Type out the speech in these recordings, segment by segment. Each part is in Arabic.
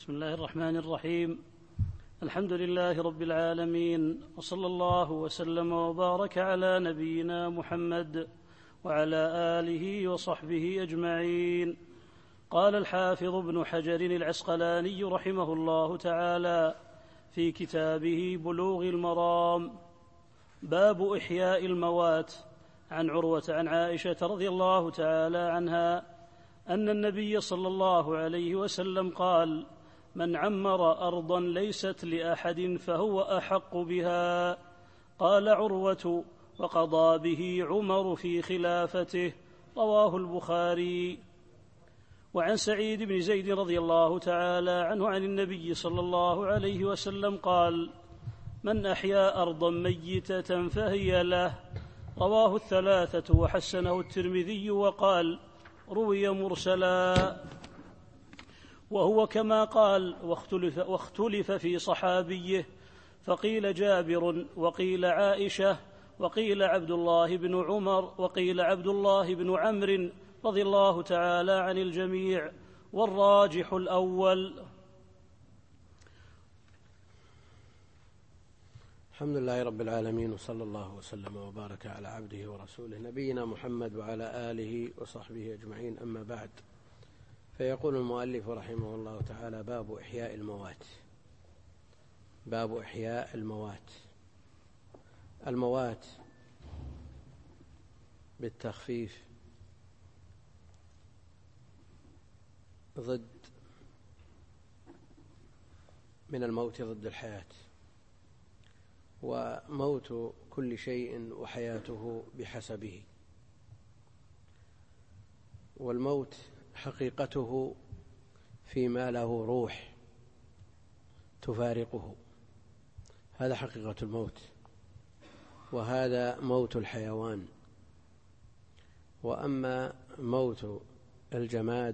بسم الله الرحمن الرحيم. الحمد لله رب العالمين، وصلى الله وسلم وبارك على نبينا محمد وعلى آله وصحبه أجمعين. قال الحافظ ابن حجر العسقلاني رحمه الله تعالى في كتابه بلوغ المرام: باب إحياء الموات. عن عروة عن عائشة رضي الله تعالى عنها أن النبي صلى الله عليه وسلم قال: من عمر أرضا ليست لأحد فهو أحق بها. قال عروة: وقضى به عمر في خلافته. رواه البخاري. وعن سعيد بن زيد رضي الله تعالى عنه عن النبي صلى الله عليه وسلم قال: من أحيا أرضا ميتة فهي له. رواه الثلاثة وحسنه الترمذي وقال: روي مرسلا، وهو كما قال، واختلف في صحابيه، فقيل جابر وقيل عائشة وقيل عبد الله بن عمر وقيل عبد الله بن عمرو رضي الله تعالى عن الجميع، والراجح الأول. الحمد لله رب العالمين، وصلى الله وسلم وبارك على عبده ورسوله نبينا محمد وعلى آله وصحبه أجمعين. أما بعد، فيقول المؤلف رحمه الله تعالى: باب إحياء الموات. باب إحياء الموات. الموات بالتخفيف ضد من الموت ضد الحياة، وموت كل شيء وحياته بحسبه، والموت حقيقته فيما له روح تفارقه، هذا حقيقة الموت، وهذا موت الحيوان. وأما موت الجماد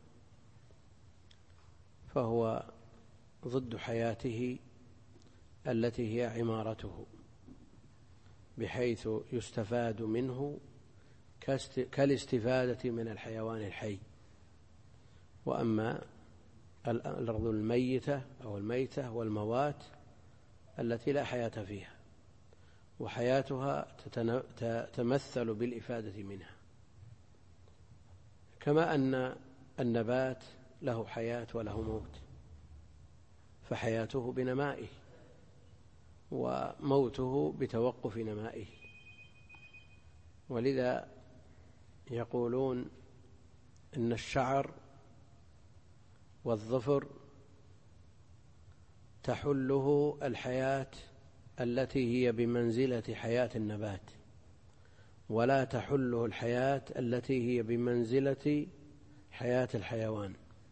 فهو ضد حياته التي هي عمارته، بحيث يستفاد منه كالاستفادة من الحيوان الحي. وأما الأرض الميتة أو الميتة والموات التي لا حياة فيها، وحياتها تتمثل بالإفادة منها، كما أن النبات له حياة وله موت، فحياته بنمائه وموته بتوقف نمائه. ولذا يقولون إن الشعر والظفر تحله الحياة التي هي بمنزلة حياة النبات، ولا تحله الحياة التي هي بمنزلة حياة الحيوان.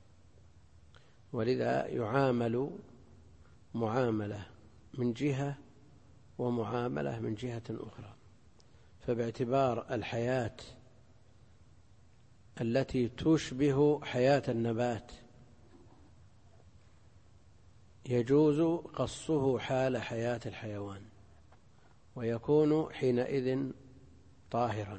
ولذا يعامل معاملة من جهة ومعاملة من جهة أخرى. فباعتبار الحياة التي تشبه حياة النبات يجوز قصه حال حياة الحيوان، ويكون حينئذ طاهرا،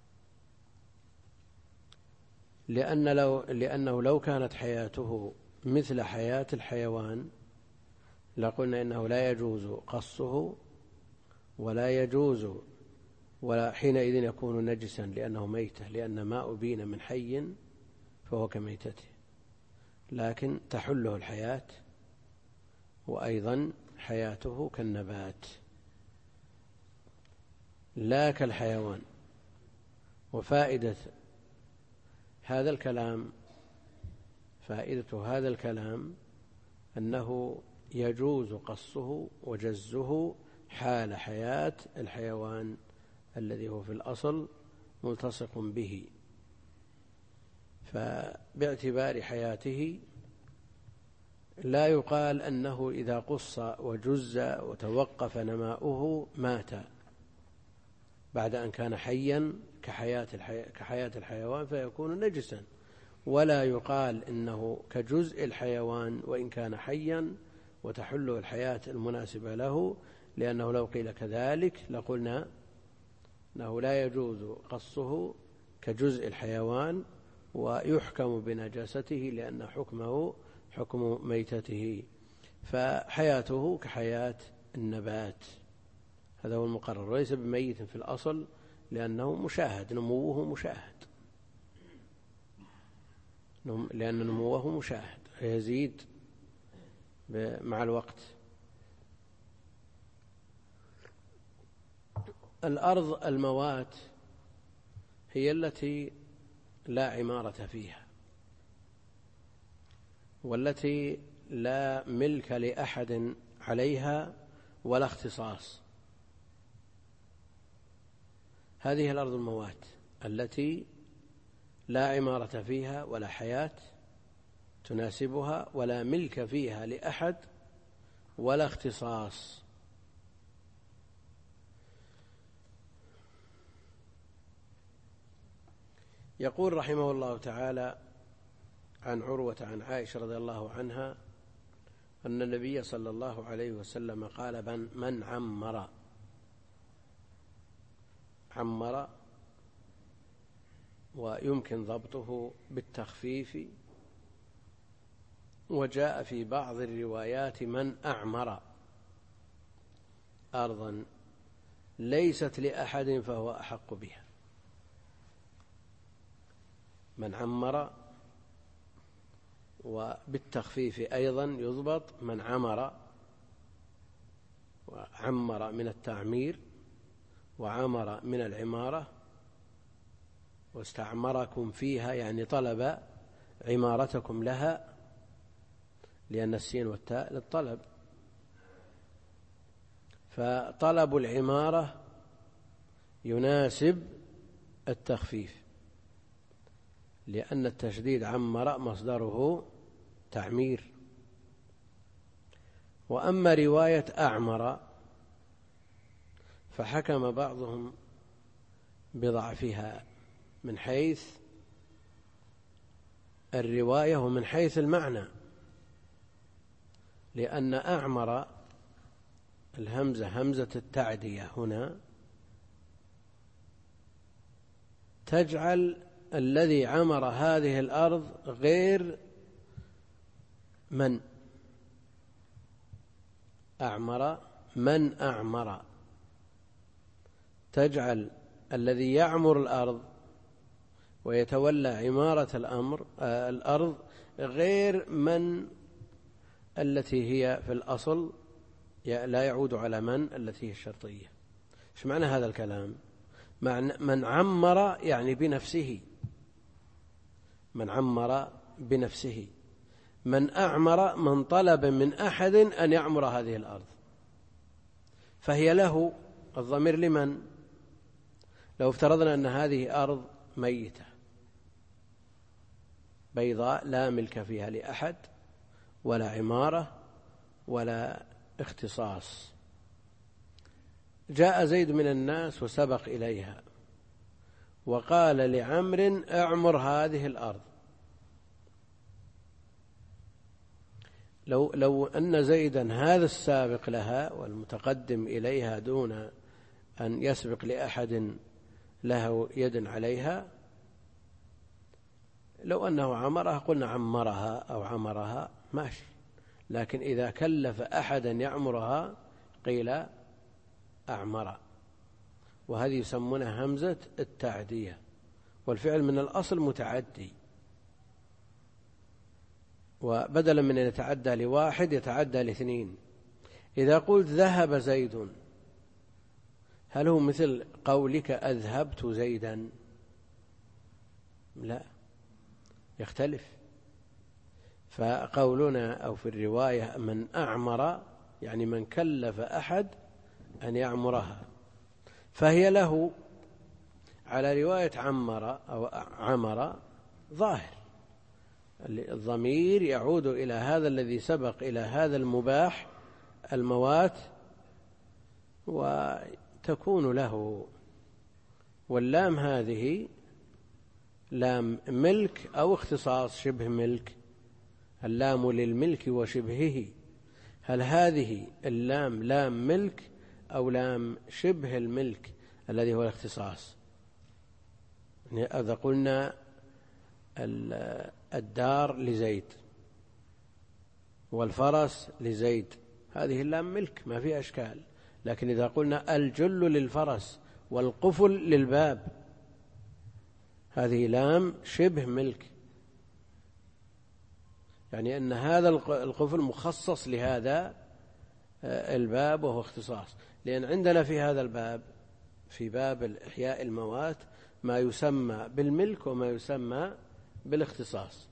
لأنه لو كانت حياته مثل حياة الحيوان لقلنا إنه لا يجوز قصه ولا يجوز، ولا حينئذ يكون نجسا لأنه ميتة، لأن ما أبين من حي فهو كميتته. لكن تحله الحياة، وأيضا حياته كالنبات لا كالحيوان. وفائدة هذا الكلام أنه يجوز قصه وجزه حال حياة الحيوان الذي هو في الأصل ملتصق به. فباعتبار حياته لا يقال أنه إذا قص وجز وتوقف نماؤه مات بعد أن كان حيا كحياة الحيوان فيكون نجسا، ولا يقال إنه كجزء الحيوان وإن كان حيا وتحله الحياة المناسبة له، لأنه لو قيل كذلك لقلنا أنه لا يجوز قصه كجزء الحيوان ويحكم بنجاسته، لأن حكمه حكم ميتته، فحياته كحياة النبات، هذا هو المقرر، وليس بميت في الأصل لأنه مشاهد، نموه مشاهد، لأن نموه مشاهد يزيد مع الوقت. الأرض الموات هي التي لا عمارة فيها، والتي لا ملك لأحد عليها ولا اختصاص. هذه الأرض الموات التي لا عمارة فيها ولا حياة تناسبها ولا ملك فيها لأحد ولا اختصاص. يقول رحمه الله تعالى عن عروة عن عائشة رضي الله عنها أن النبي صلى الله عليه وسلم قال: من عمر، ويمكن ضبطه بالتخفيف، وجاء في بعض الروايات من أعمر أرضا ليست لأحد فهو أحق بها. من عمر، وبالتخفيف أيضا يضبط من عمر، وعمر من التعمير، وعمر من العمارة، واستعمركم فيها يعني طلب عمارتكم لها، لأن السين والتاء للطلب، فطلب العمارة يناسب التخفيف، لأن التشديد عمر مصدره تعمير. وأما رواية أعمر فحكم بعضهم بضعفها من حيث الرواية ومن حيث المعنى، لأن أعمر الهمزة همزة التعدية هنا تجعل الذي عمر هذه الأرض غير من أعمر، تجعل الذي يعمر الأرض ويتولى عمارة الأرض غير من التي هي في الأصل لا يعود على من التي هي الشرطية. إيش معنى هذا الكلام؟ من عمر يعني بنفسه، من عمر بنفسه. من أعمر من طلب من أحد أن يعمر هذه الأرض، فهي له. الضمير لمن؟ لو افترضنا أن هذه أرض ميتة بيضاء لا ملك فيها لأحد ولا عمارة ولا اختصاص، جاء زيد من الناس وسبق إليها وقال لعمر: اعمر هذه الأرض. لو أن زيدا هذا السابق لها والمتقدم إليها دون أن يسبق لأحد له يد عليها، لو أنه عمرها قلنا عمرها أو عمرها ماشي، لكن إذا كلف أحدا يعمرها قيل أعمر، وهذه يسمونها همزة التعدية، والفعل من الأصل متعدي، وبدلا من أن يتعدى لواحد يتعدى لاثنين. إذا قلت ذهب زيد، هل هو مثل قولك أذهبت زيدا؟ لا، يختلف. فقولنا أو في الرواية من أعمر يعني من كلف أحد أن يعمرها، فهي له. على رواية عمر أو عمر ظاهر الضمير يعود إلى هذا الذي سبق إلى هذا المباح الموات وتكون له، واللام هذه لام ملك أو اختصاص شبه ملك، اللام للملك وشبهه. هل هذه اللام لام ملك أو لام شبه الملك الذي هو الاختصاص؟ إذا قلنا الدار لزيد والفرس لزيد، هذه اللام ملك ما في أشكال. لكن إذا قلنا الجل للفرس والقفل للباب، هذه لام شبه ملك، يعني أن هذا القفل مخصص لهذا الباب وهو اختصاص. لأن عندنا في هذا الباب، في باب إحياء الموات، ما يسمى بالملك وما يسمى بالاختصاص،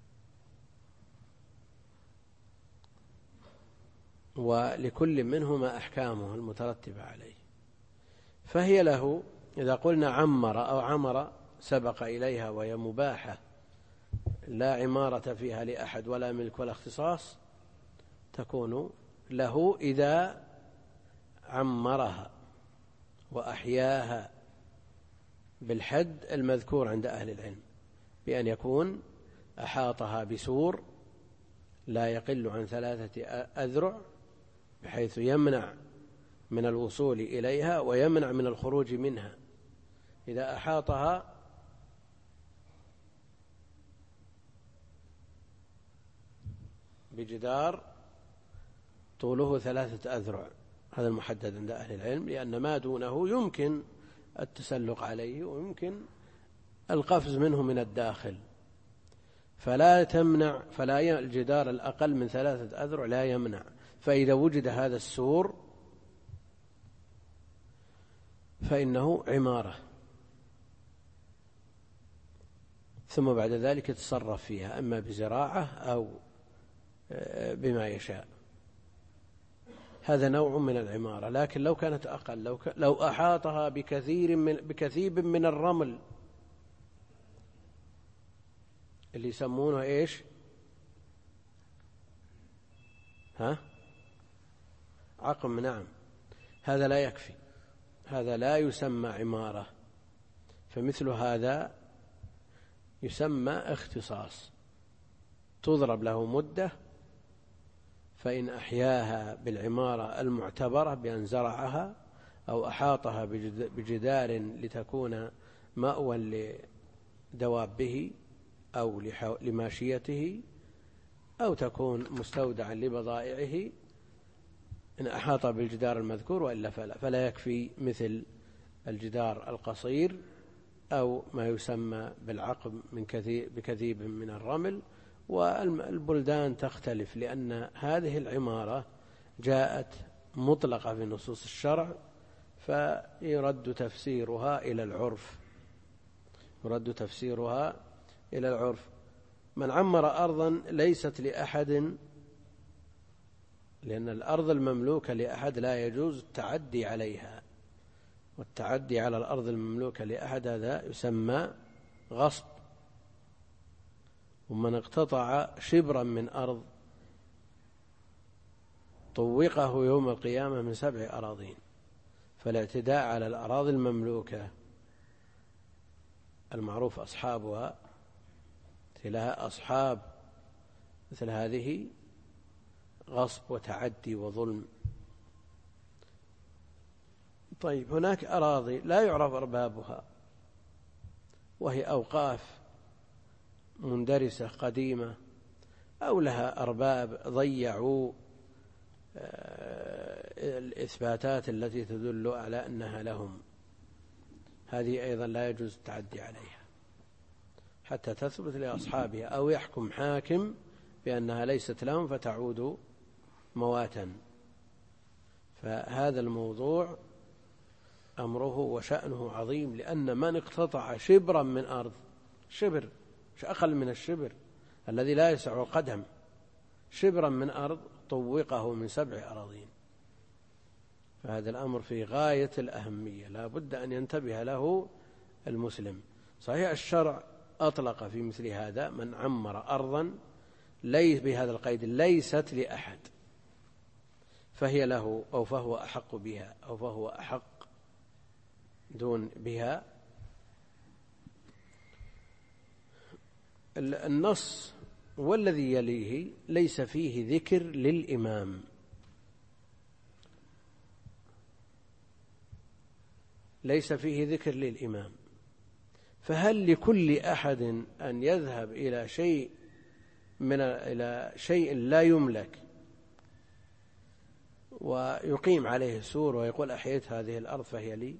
ولكل منهما أحكامه المترتبة عليه. فهي له إذا قلنا عمر أو عمر سبق إليها وهي مباحة لا عمارة فيها لأحد ولا ملك ولا اختصاص، تكون له إذا عمرها وأحياها بالحد المذكور عند أهل العلم، بأن يكون أحاطها بسور لا يقل عن 3 أذرع، بحيث يمنع من الوصول إليها ويمنع من الخروج منها. إذا أحاطها بجدار طوله 3 أذرع، هذا المحدد عند أهل العلم، لأن ما دونه يمكن التسلق عليه ويمكن القفز منه من الداخل، فلا الجدار الأقل من 3 أذرع لا يمنع. فإذا وجد هذا السور فإنه عمارة، ثم بعد ذلك يتصرف فيها إما بزراعة أو بما يشاء. هذا نوع من العمارة. لكن لو كانت أقل، لو أحاطها بكثيب من الرمل اللي يسمونه إيش؟ عقم. نعم، هذا لا يكفي، هذا لا يسمى عمارة. فمثل هذا يسمى اختصاص، تضرب له مدة، فإن أحياها بالعمارة المعتبرة بأن زرعها أو أحاطها بجدار لتكون مأوى لدوابه أو لماشيته أو تكون مستودعا لبضائعه، إن أحاط بالجدار المذكور، وإلا فلا يكفي مثل الجدار القصير أو ما يسمى بالعقب بكثيب من الرمل. والبلدان تختلف، لأن هذه العمارة جاءت مطلقة في نصوص الشرع، فيرد تفسيرها إلى العرف. من عمر أرضا ليست لأحد، لأن الأرض المملوكة لأحد لا يجوز التعدي عليها، والتعدي على الأرض المملوكة لأحد هذا يسمى غصب. ومن اقتطع شبرا من أرض طوقه يوم القيامة من 7 أراضين. فالاعتداء على الأراضي المملوكة المعروف أصحابها، لها أصحاب مثل هذه، غصب وتعدي وظلم. طيب، هناك أراضي لا يعرف أربابها، وهي أوقاف مندرسة قديمة، أو لها أرباب ضيعوا الإثباتات التي تدل على أنها لهم، هذه أيضا لا يجوز التعدي عليها حتى تثبت لأصحابها، أو يحكم حاكم بأنها ليست لهم فتعود مواتا. فهذا الموضوع أمره وشأنه عظيم، لأن من اقتطع شبرا من أرض، شبر مش أقل من الشبر الذي لا يسع القدم، شبرا من أرض طوقه من 7 أراضين. فهذا الأمر في غاية الأهمية، لا بد أن ينتبه له المسلم. صحيح الشرع أطلق في مثل هذا من عمر أرضا ليس بهذا القيد ليست لأحد، فهي له، أو فهو أحق بها، أو فهو أحق دون بها. النص والذي يليه ليس فيه ذكر للإمام، ليس فيه ذكر للإمام. فهل لكل أحد أن يذهب إلى شيء إلى شيء لا يملك ويقيم عليه سور ويقول أحييت هذه الأرض فهي لي؟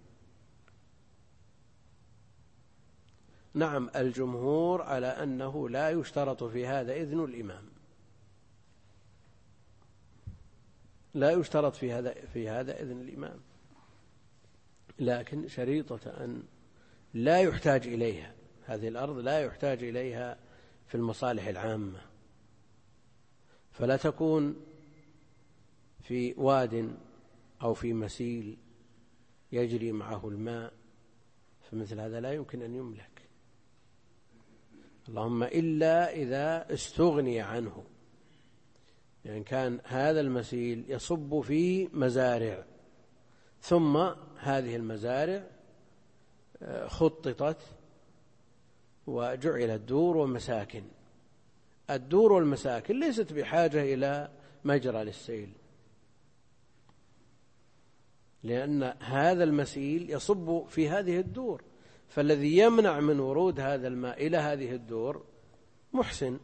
نعم، الجمهور على أنه لا يشترط في هذا إذن الإمام، لا يشترط في هذا إذن الإمام، لكن شريطة أن لا يحتاج إليها، هذه الأرض لا يحتاج إليها في المصالح العامة، فلا تكون في واد أو في مسيل يجري معه الماء، فمثل هذا لا يمكن أن يملك، اللهم إلا إذا استغني عنه، يعني كان هذا المسيل يصب في مزارع، ثم هذه المزارع خططت وجعلت دور ومساكن، الدور والمساكن ليست بحاجة إلى مجرى للسيل، لأن هذا المسيل يصب في هذه الدور، فالذي يمنع من ورود هذا الماء إلى هذه الدور محسن،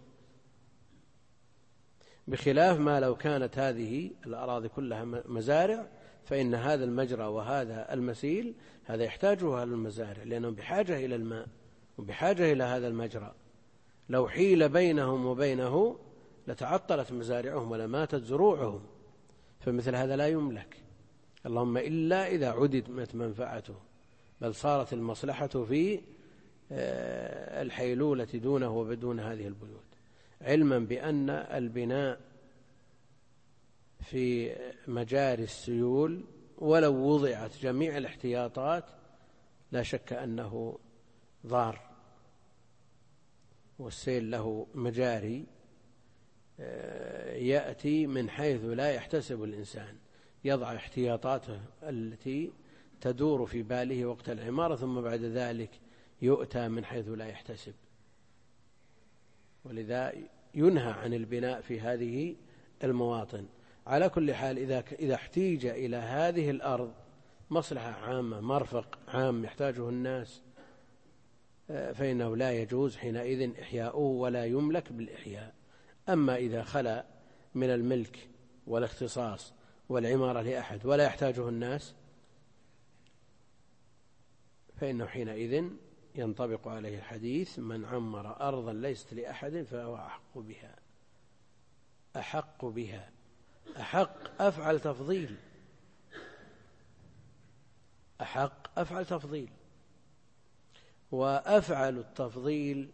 بخلاف ما لو كانت هذه الأراضي كلها مزارع، فإن هذا المجرى وهذا المسيل هذا يحتاجه أهل المزارع، لأنهم بحاجة إلى الماء وبحاجة إلى هذا المجرى، لو حيل بينهم وبينه لتعطلت مزارعهم ولماتت زروعهم، فمثل هذا لا يملك، اللهم إلا إذا عدمت منفعته، بل صارت المصلحة في الحيلولة دونه وبدون هذه البيوت، علما بأن البناء في مجاري السيول ولو وضعت جميع الاحتياطات لا شك أنه ضار، والسيل له مجاري يأتي من حيث لا يحتسب الإنسان، يضع احتياطاته التي تدور في باله وقت العمارة، ثم بعد ذلك يؤتى من حيث لا يحتسب، ولذا ينهى عن البناء في هذه المواطن. على كل حال إذا احتيج إلى هذه الأرض مصلحة عامة، مرفق عام يحتاجه الناس، فإنه لا يجوز حينئذ إحياؤه ولا يملك بالإحياء. أما إذا خلا من الملك والاختصاص والعمارة لأحد ولا يحتاجه الناس، فإنه حينئذ ينطبق عليه الحديث: من عمر أرضا ليست لأحد فهو أحق بها. أحق بها، أحق أفعل تفضيل، أحق أفعل تفضيل، وأفعل التفضيل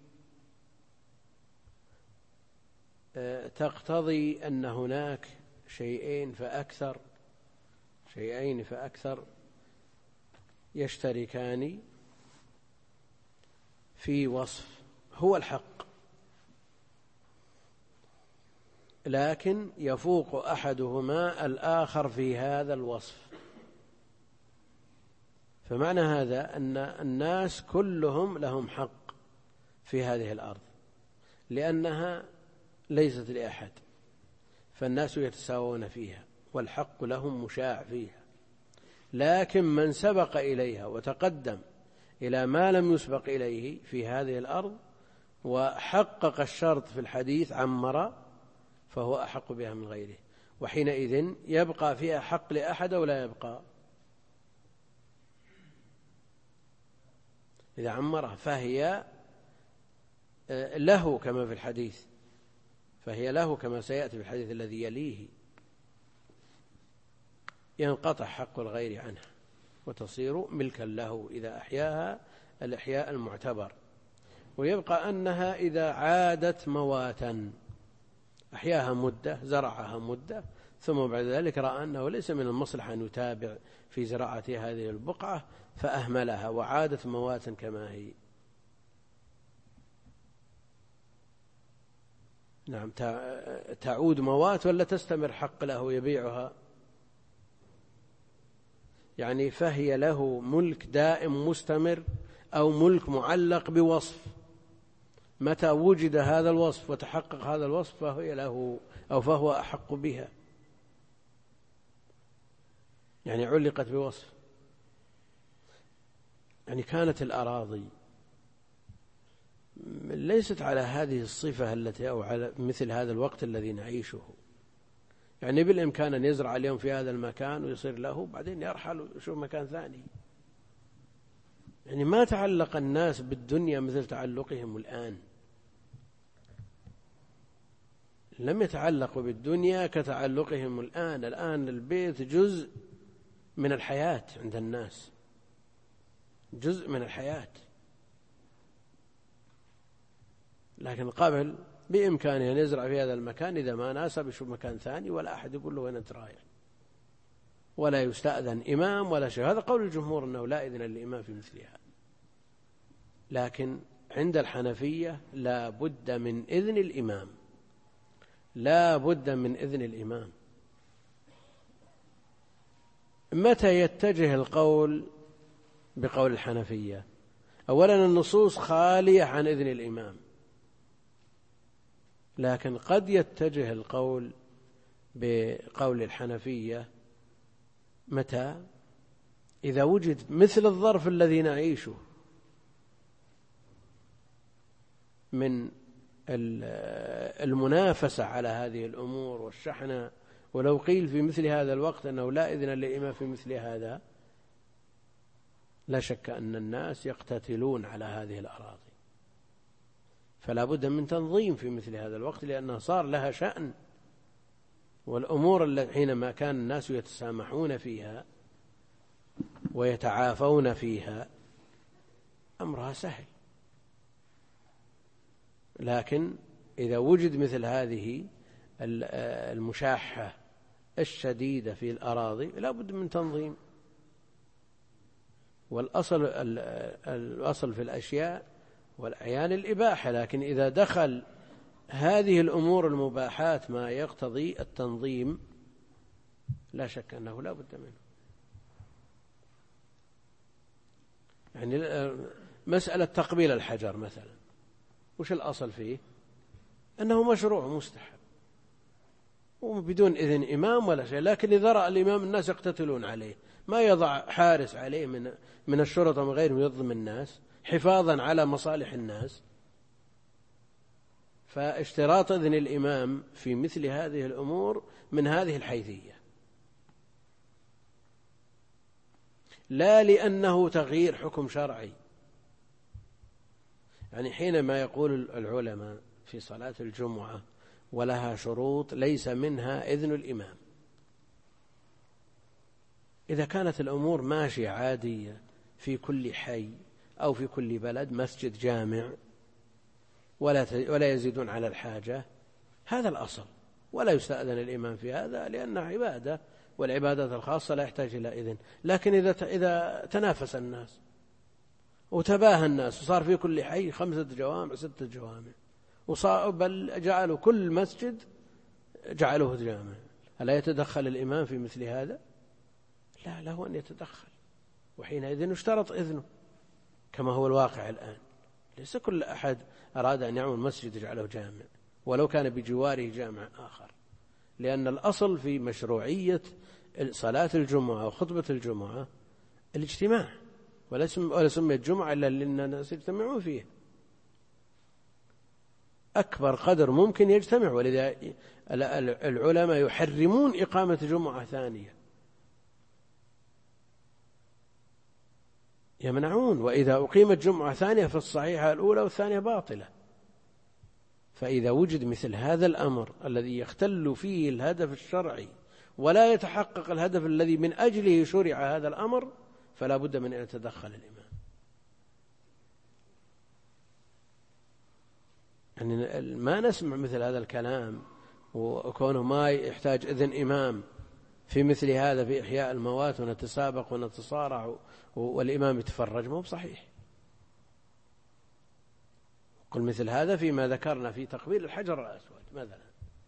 تقتضي أن هناك شيئين فأكثر يشتركان في وصف هو الحق، لكن يفوق أحدهما الآخر في هذا الوصف. فمعنى هذا أن الناس كلهم لهم حق في هذه الأرض، لأنها ليست لأحد، فالناس يتساوون فيها والحق لهم مشاع فيها، لكن من سبق إليها وتقدم إلى ما لم يسبق إليه في هذه الأرض وحقق الشرط في الحديث عمر، فهو أحق بها من غيره، وحينئذ يبقى فيها حق لأحد ولا يبقى. إذا عمرها فهي له كما في الحديث، فهي له كما سيأتي في الحديث الذي يليه، ينقطع حق الغير عنها وتصير ملكا له إذا أحياها الإحياء المعتبر. ويبقى أنها إذا عادت مواتا، أحياها مدة، زرعها مدة، ثم بعد ذلك رأى أنه ليس من المصلحة أن يتابع في زراعة هذه البقعة فأهملها وعادت مواتا كما هي. نعم، تعود موات ولا تستمر حق له يبيعها؟ يعني فهي له ملك دائم مستمر أو ملك معلق بوصف، متى وجد هذا الوصف وتحقق هذا الوصف فهي له أو فهو أحق بها، يعني علقت بوصف. يعني كانت الأراضي ليست على هذه الصفة التي أو على مثل هذا الوقت الذي نعيشه. يعني بالإمكان أن يزرع اليوم في هذا المكان ويصير له، بعدين يرحل ويشوف مكان ثاني. يعني ما تعلق الناس بالدنيا مثل تعلقهم الآن، لم يتعلقوا بالدنيا كتعلقهم الآن. الآن البيت جزء من الحياة عند الناس، جزء من الحياة. لكن قبل بإمكانه أن يزرع في هذا المكان، إذا ما ناسب يشوف مكان ثاني، ولا أحد يقول له وين أنت رايح، ولا يستأذن إمام ولا شيء. هذا قول الجمهور أنه لا إذن للإمام في مثلها. لكن عند الحنفية لا بد من إذن الإمام، لا بد من إذن الإمام. متى يتجه القول بقول الحنفية؟ أولا النصوص خالية عن إذن الإمام، لكن قد يتجه القول بقول الحنفية متى؟ إذا وجد مثل الظرف الذي نعيشه من المنافسة على هذه الأمور والشحنة. ولو قيل في مثل هذا الوقت أنه لا إذن للإمام في مثل هذا، لا شك أن الناس يقتتلون على هذه الأراضي. فلا بد من تنظيم في مثل هذا الوقت، لأنها صار لها شأن. والأمور التي حينما كان الناس يتسامحون فيها ويتعافون فيها أمرها سهل. لكن إذا وجد مثل هذه المشاحة الشديدة في الأراضي لا بد من تنظيم. والأصل في الأشياء والأعيان الإباحة، لكن إذا دخل هذه الأمور المباحات ما يقتضي التنظيم لا شك أنه لا بد منه. يعني مسألة تقبيل الحجر مثلا، وش الأصل فيه؟ أنه مشروع مستحب وبدون إذن إمام ولا شيء. لكن إذا رأى الإمام الناس يقتتلون عليه، ما يضع حارس عليه من الشرطة من غير يضم الناس حفاظا على مصالح الناس. فاشتراط إذن الإمام في مثل هذه الأمور من هذه الحيثية، لا لأنه تغيير حكم شرعي. يعني حينما يقول العلماء في صلاة الجمعة ولها شروط ليس منها إذن الإمام، إذا كانت الأمور ماشية عادية في كل حي أو في كل بلد مسجد جامع ولا يزيدون على الحاجة، هذا الأصل، ولا يستأذن الإمام في هذا لأنها عبادة، والعبادات الخاصة لا يحتاج إلى إذن. لكن إذا تنافس الناس وتباهى الناس وصار في كل حي 5 جوامع 6 جوامع، بل جعلوا كل مسجد جعلوه جامع، ألا يتدخل الإمام في مثل هذا؟ لا، له أن يتدخل، وحينئذ يشترط إذنه كما هو الواقع الآن. ليس كل أحد أراد أن يعمل مسجد يجعله جامع ولو كان بجواره جامع آخر، لأن الأصل في مشروعية صلاة الجمعة وخطبة الجمعة الاجتماع، ولا سميت جمعة إلا لأن الناس يجتمعون فيه أكبر قدر ممكن يجتمع. ولذا العلماء يحرمون إقامة جمعة ثانية، يمنعون. وإذا أقيمت جمعة ثانية فالصحيحة الأولى والثانية باطلة. فإذا وجد مثل هذا الأمر الذي يختل فيه الهدف الشرعي ولا يتحقق الهدف الذي من أجله شرع هذا الأمر، فلا بد من أن يتدخل الإمام. يعني ما نسمع مثل هذا الكلام وكونه ما يحتاج إذن إمام في مثل هذا في إحياء الموات ونتسابق ونتصارع والإمام يتفرج، مو بصحيح. قل مثل هذا فيما ذكرنا في تقبيل الحجر الأسود مثلا،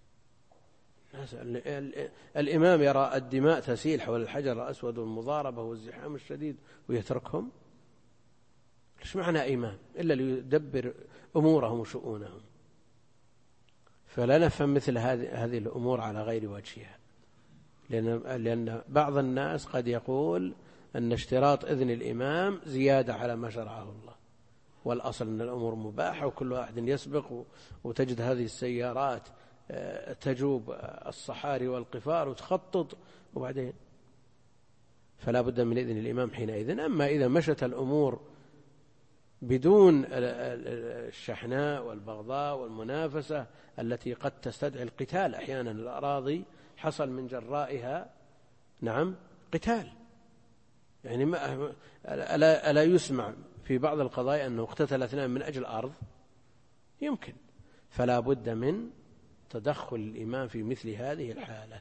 الإمام يرى الدماء تسيل حول الحجر الأسود والمضاربة والزحام الشديد ويتركهم، إيش معنى إمام إلا ليدبر أمورهم وشؤونهم؟ فلا نفهم مثل هذه الأمور على غير وجهها، لأن بعض الناس قد يقول أن اشتراط إذن الإمام زيادة على ما شرعه الله. والأصل أن الأمور مباحة وكل واحد يسبق، وتجد هذه السيارات تجوب الصحاري والقفار وتخطط، وبعدين فلا بد من إذن الإمام حينئذ. أما إذا مشت الأمور بدون الشحناء والبغضاء والمنافسة التي قد تستدعي القتال، أحيانا الأراضي حصل من جرائها نعم قتال، يعني ألا يسمع في بعض القضايا أنه اقتتل اثنان من أجل أرض؟ يمكن. فلا بد من تدخل الإمام في مثل هذه الحالة.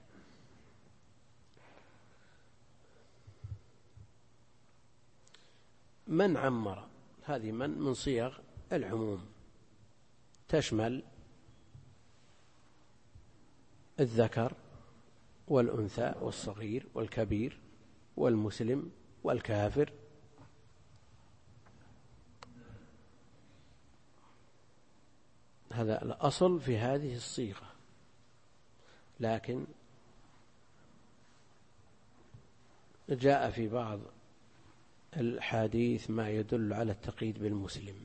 من عمر، هذه من صيغ العموم، تشمل الذكر والأنثى والصغير والكبير والمسلم والكافر. هذا الأصل في هذه الصيغة، لكن جاء في بعض الحديث ما يدل على التقييد بالمسلم،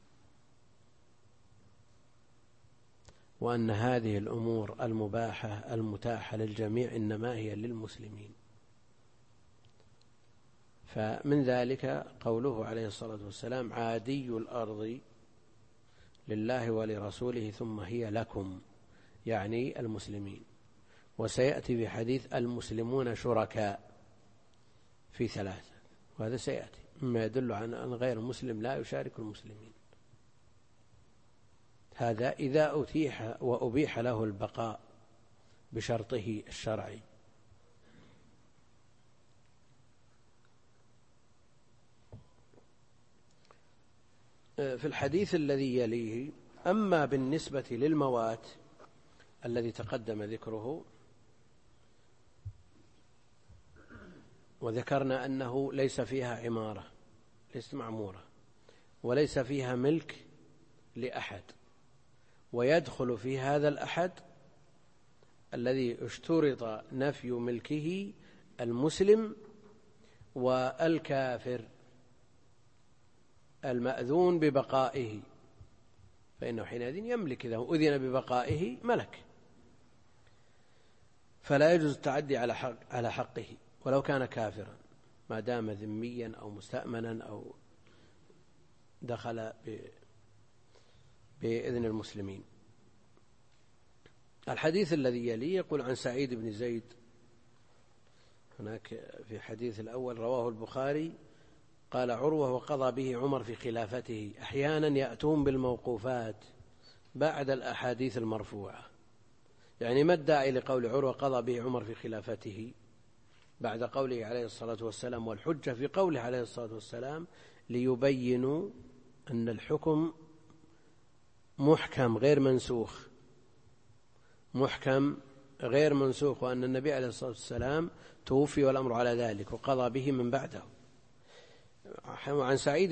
وأن هذه الأمور المباحة المتاحة للجميع إنما هي للمسلمين. فمن ذلك قوله عليه الصلاة والسلام: عادي الأرض لله ولرسوله ثم هي لكم، يعني المسلمين. وسيأتي في حديث: المسلمون شركاء في ثلاثة، وهذا سيأتي مما يدل على أن غير المسلم لا يشارك المسلمين. هذا إذا أتيح وأبيح له البقاء بشرطه الشرعي. في الحديث الذي يليه: أما بالنسبة للموات الذي تقدم ذكره، وذكرنا أنه ليس فيها عمارة، ليست معمورة، وليس فيها ملك لأحد، ويدخل في هذا الأحد الذي اشترط نفي ملكه المسلم والكافر المأذون ببقائه، فإنه حينئذ يملك، إذا أذن ببقائه ملك، فلا يجوز التعدي على حقه ولو كان كافرا، ما دام ذميا أو مستأمنا أو دخل بإذن المسلمين. الحديث الذي يليه يقول: عن سعيد بن زيد. هناك في الحديث الأول رواه البخاري قال عروة: وقضى به عمر في خلافته. أحيانا يأتون بالموقوفات بعد الأحاديث المرفوعة، يعني ما الداعي لقول عروة قضى به عمر في خلافته بعد قوله عليه الصلاة والسلام؟ والحجة في قوله عليه الصلاة والسلام ليبينوا أن الحكم محكم غير منسوخ، محكم غير منسوخ، وأن النبي عليه الصلاة والسلام توفي والأمر على ذلك وقضى به من بعده. وعن سعيد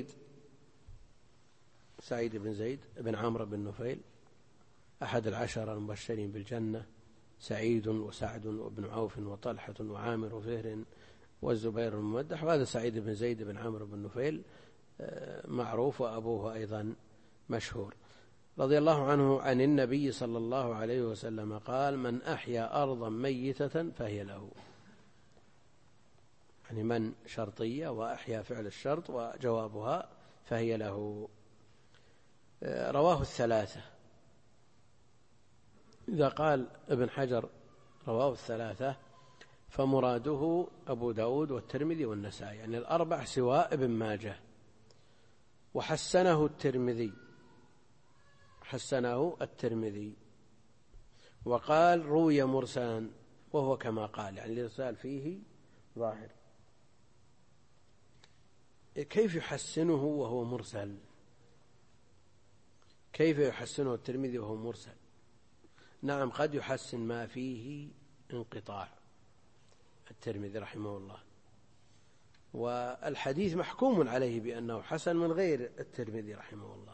بن زيد بن عمرو بن نفيل أحد العشرة المبشرين بالجنة، سعيد وسعد وابن عوف وطلحة وعامر وفهر والزبير الممدح. وهذا سعيد بن زيد بن عمرو بن نفيل معروف، وأبوه أيضا مشهور، رضي الله عنه عن النبي صلى الله عليه وسلم قال: من أحيا أرضا ميتة فهي له. يعني من شرطية، وأحيا فعل الشرط وجوابها فهي له. رواه الثلاثة. إذا قال ابن حجر رواه الثلاثة فمراده أبو داود والترمذي والنسائي، يعني الأربع سواء ابن ماجه. وحسنه الترمذي وقال روي مرسلا، وهو كما قال، يعني الإرسال فيه ظاهر. كيف يحسنه وهو مرسل؟ كيف يحسنه الترمذي وهو مرسل؟ نعم، قد يحسن ما فيه انقطاع الترمذي رحمه الله، والحديث محكوم عليه بأنه حسن من غير الترمذي رحمه الله.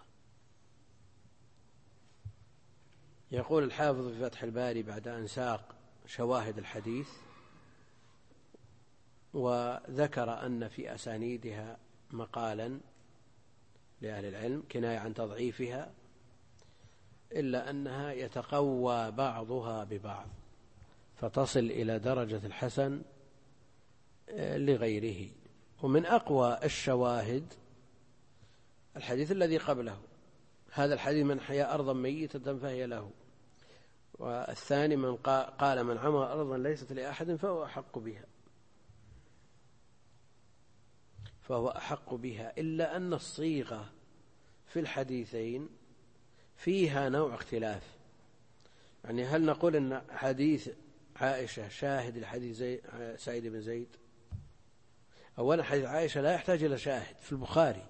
يقول الحافظ في فتح الباري بعد أن ساق شواهد الحديث وذكر أن في أسانيدها مقالا لأهل العلم كناية عن تضعيفها، إلا أنها يتقوى بعضها ببعض فتصل إلى درجة الحسن لغيره. ومن أقوى الشواهد الحديث الذي قبله، هذا الحديث من حيا أرضا ميتة فهي له، والثاني من قال من عمر أرضا ليست لأحد فهو أحق بها، إلا أن الصيغة في الحديثين فيها نوع اختلاف. يعني هل نقول أن حديث عائشة شاهد لحديث سعيد بن زيد؟ أولا حديث عائشة لا يحتاج إلى شاهد في البخاري،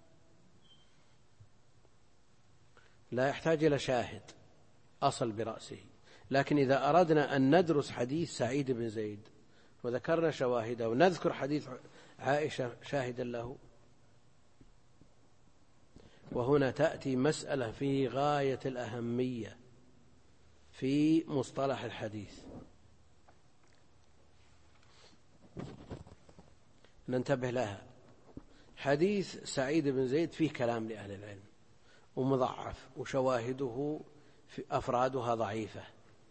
لا يحتاج إلى شاهد أصل برأسه. لكن إذا أردنا أن ندرس حديث سعيد بن زيد وذكرنا شواهده ونذكر حديث عائشة شاهدا له، وهنا تأتي مسألة في غاية الأهمية في مصطلح الحديث ننتبه لها. حديث سعيد بن زيد فيه كلام لأهل العلم ومضعف، وشواهده في أفرادها ضعيفة.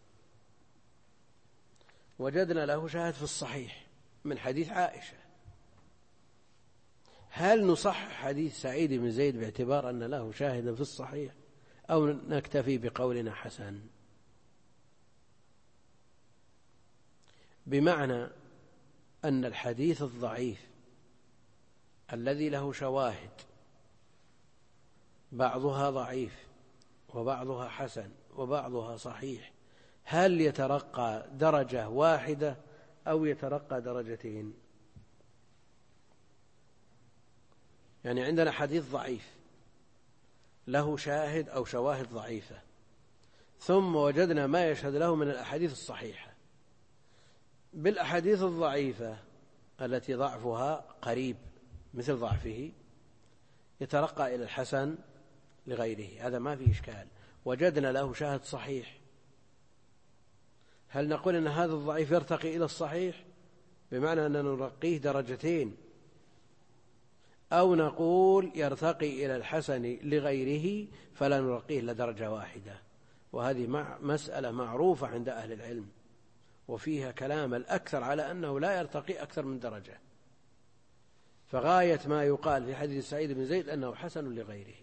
وجدنا له شاهد في الصحيح من حديث عائشة. هل نصحح حديث سعيد بن زيد باعتبار أن له شاهدا في الصحيح، أو نكتفي بقولنا حسن؟ بمعنى أن الحديث الضعيف الذي له شواهد بعضها ضعيف وبعضها حسن وبعضها صحيح، هل يترقى درجة واحدة أو يترقى درجتين؟ يعني عندنا حديث ضعيف له شاهد أو شواهد ضعيفة، ثم وجدنا ما يشهد له من الأحاديث الصحيحة. بالأحاديث الضعيفة التي ضعفها قريب مثل ضعفه يترقى إلى الحسن لغيره، هذا ما فيه إشكال. وجدنا له شاهد صحيح، هل نقول أن هذا الضعيف يرتقي إلى الصحيح بمعنى أننا نرقيه درجتين، أو نقول يرتقي إلى الحسن لغيره فلا نرقيه إلا درجة واحدة؟ وهذه مسألة معروفة عند أهل العلم، وفيها كلام الأكثر على أنه لا يرتقي أكثر من درجة. فغاية ما يقال في حديث سعيد بن زيد أنه حسن لغيره.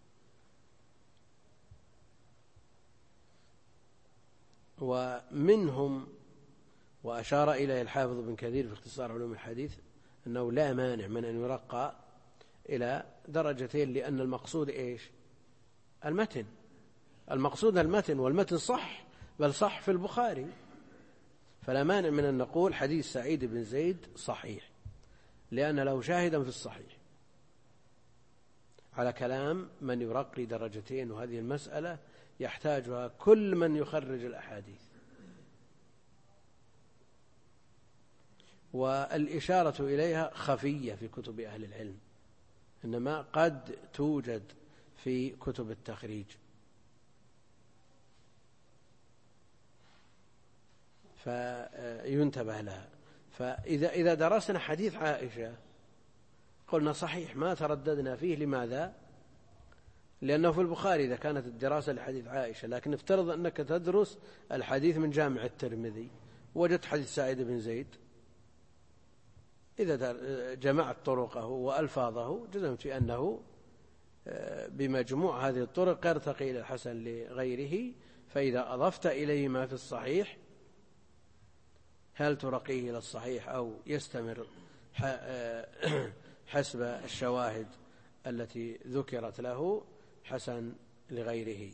ومنهم، وأشار إليه الحافظ بن كثير في اختصار علوم الحديث، أنه لا مانع من أن يرقى إلى درجتين، لأن المقصود إيش؟ المتن. المقصود المتن، والمتن صح، بل صح في البخاري، فلا مانع من أن نقول حديث سعيد بن زيد صحيح لأن له شاهدا في الصحيح، على كلام من يرقي درجتين. وهذه المسألة يحتاجها كل من يخرج الأحاديث. والإشارة إليها خفية في كتب أهل العلم، إنما قد توجد في كتب التخريج. فينتبه لها. فإذا درسنا حديث عائشة قلنا صحيح ما ترددنا فيه. لماذا؟ لأنه في البخاري إذا كانت الدراسة لحديث عائشة. لكن افترض أنك تدرس الحديث من جامع الترمذي وجدت حديث سعيد بن زيد، إذا جمعت طرقه وألفاظه جزمت في أنه بمجموع هذه الطرق يرتقي إلى الحسن لغيره. فإذا أضفت إليه ما في الصحيح هل ترقيه إلى الصحيح أو يستمر حسب الشواهد التي ذكرت له حسن لغيره؟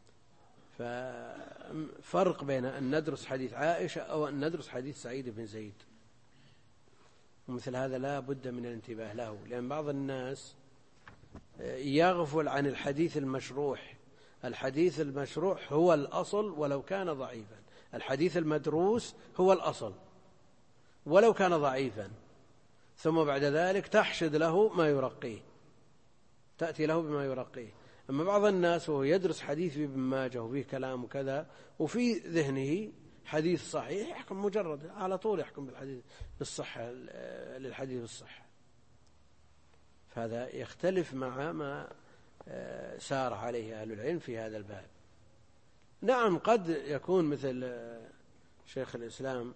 ففرق بين أن ندرس حديث عائشة أو أن ندرس حديث سعيد بن زيد. ومثل هذا لا بد من الانتباه له، لأن بعض الناس يغفل عن الحديث المشروح. الحديث المشروح هو الأصل ولو كان ضعيفا، الحديث المدروس هو الأصل ولو كان ضعيفا، ثم بعد ذلك تحشد له ما يرقيه، تأتي له بما يرقيه. أما بعض الناس وهو يدرس حديث ابن ماجه وفيه كلام وكذا وفي ذهنه حديث صحيح يحكم مجرد على طول، يحكم بالحديث بالصحة، للحديث بالصحة. فهذا يختلف مع ما سار عليه أهل العلم في هذا الباب. نعم قد يكون مثل شيخ الإسلام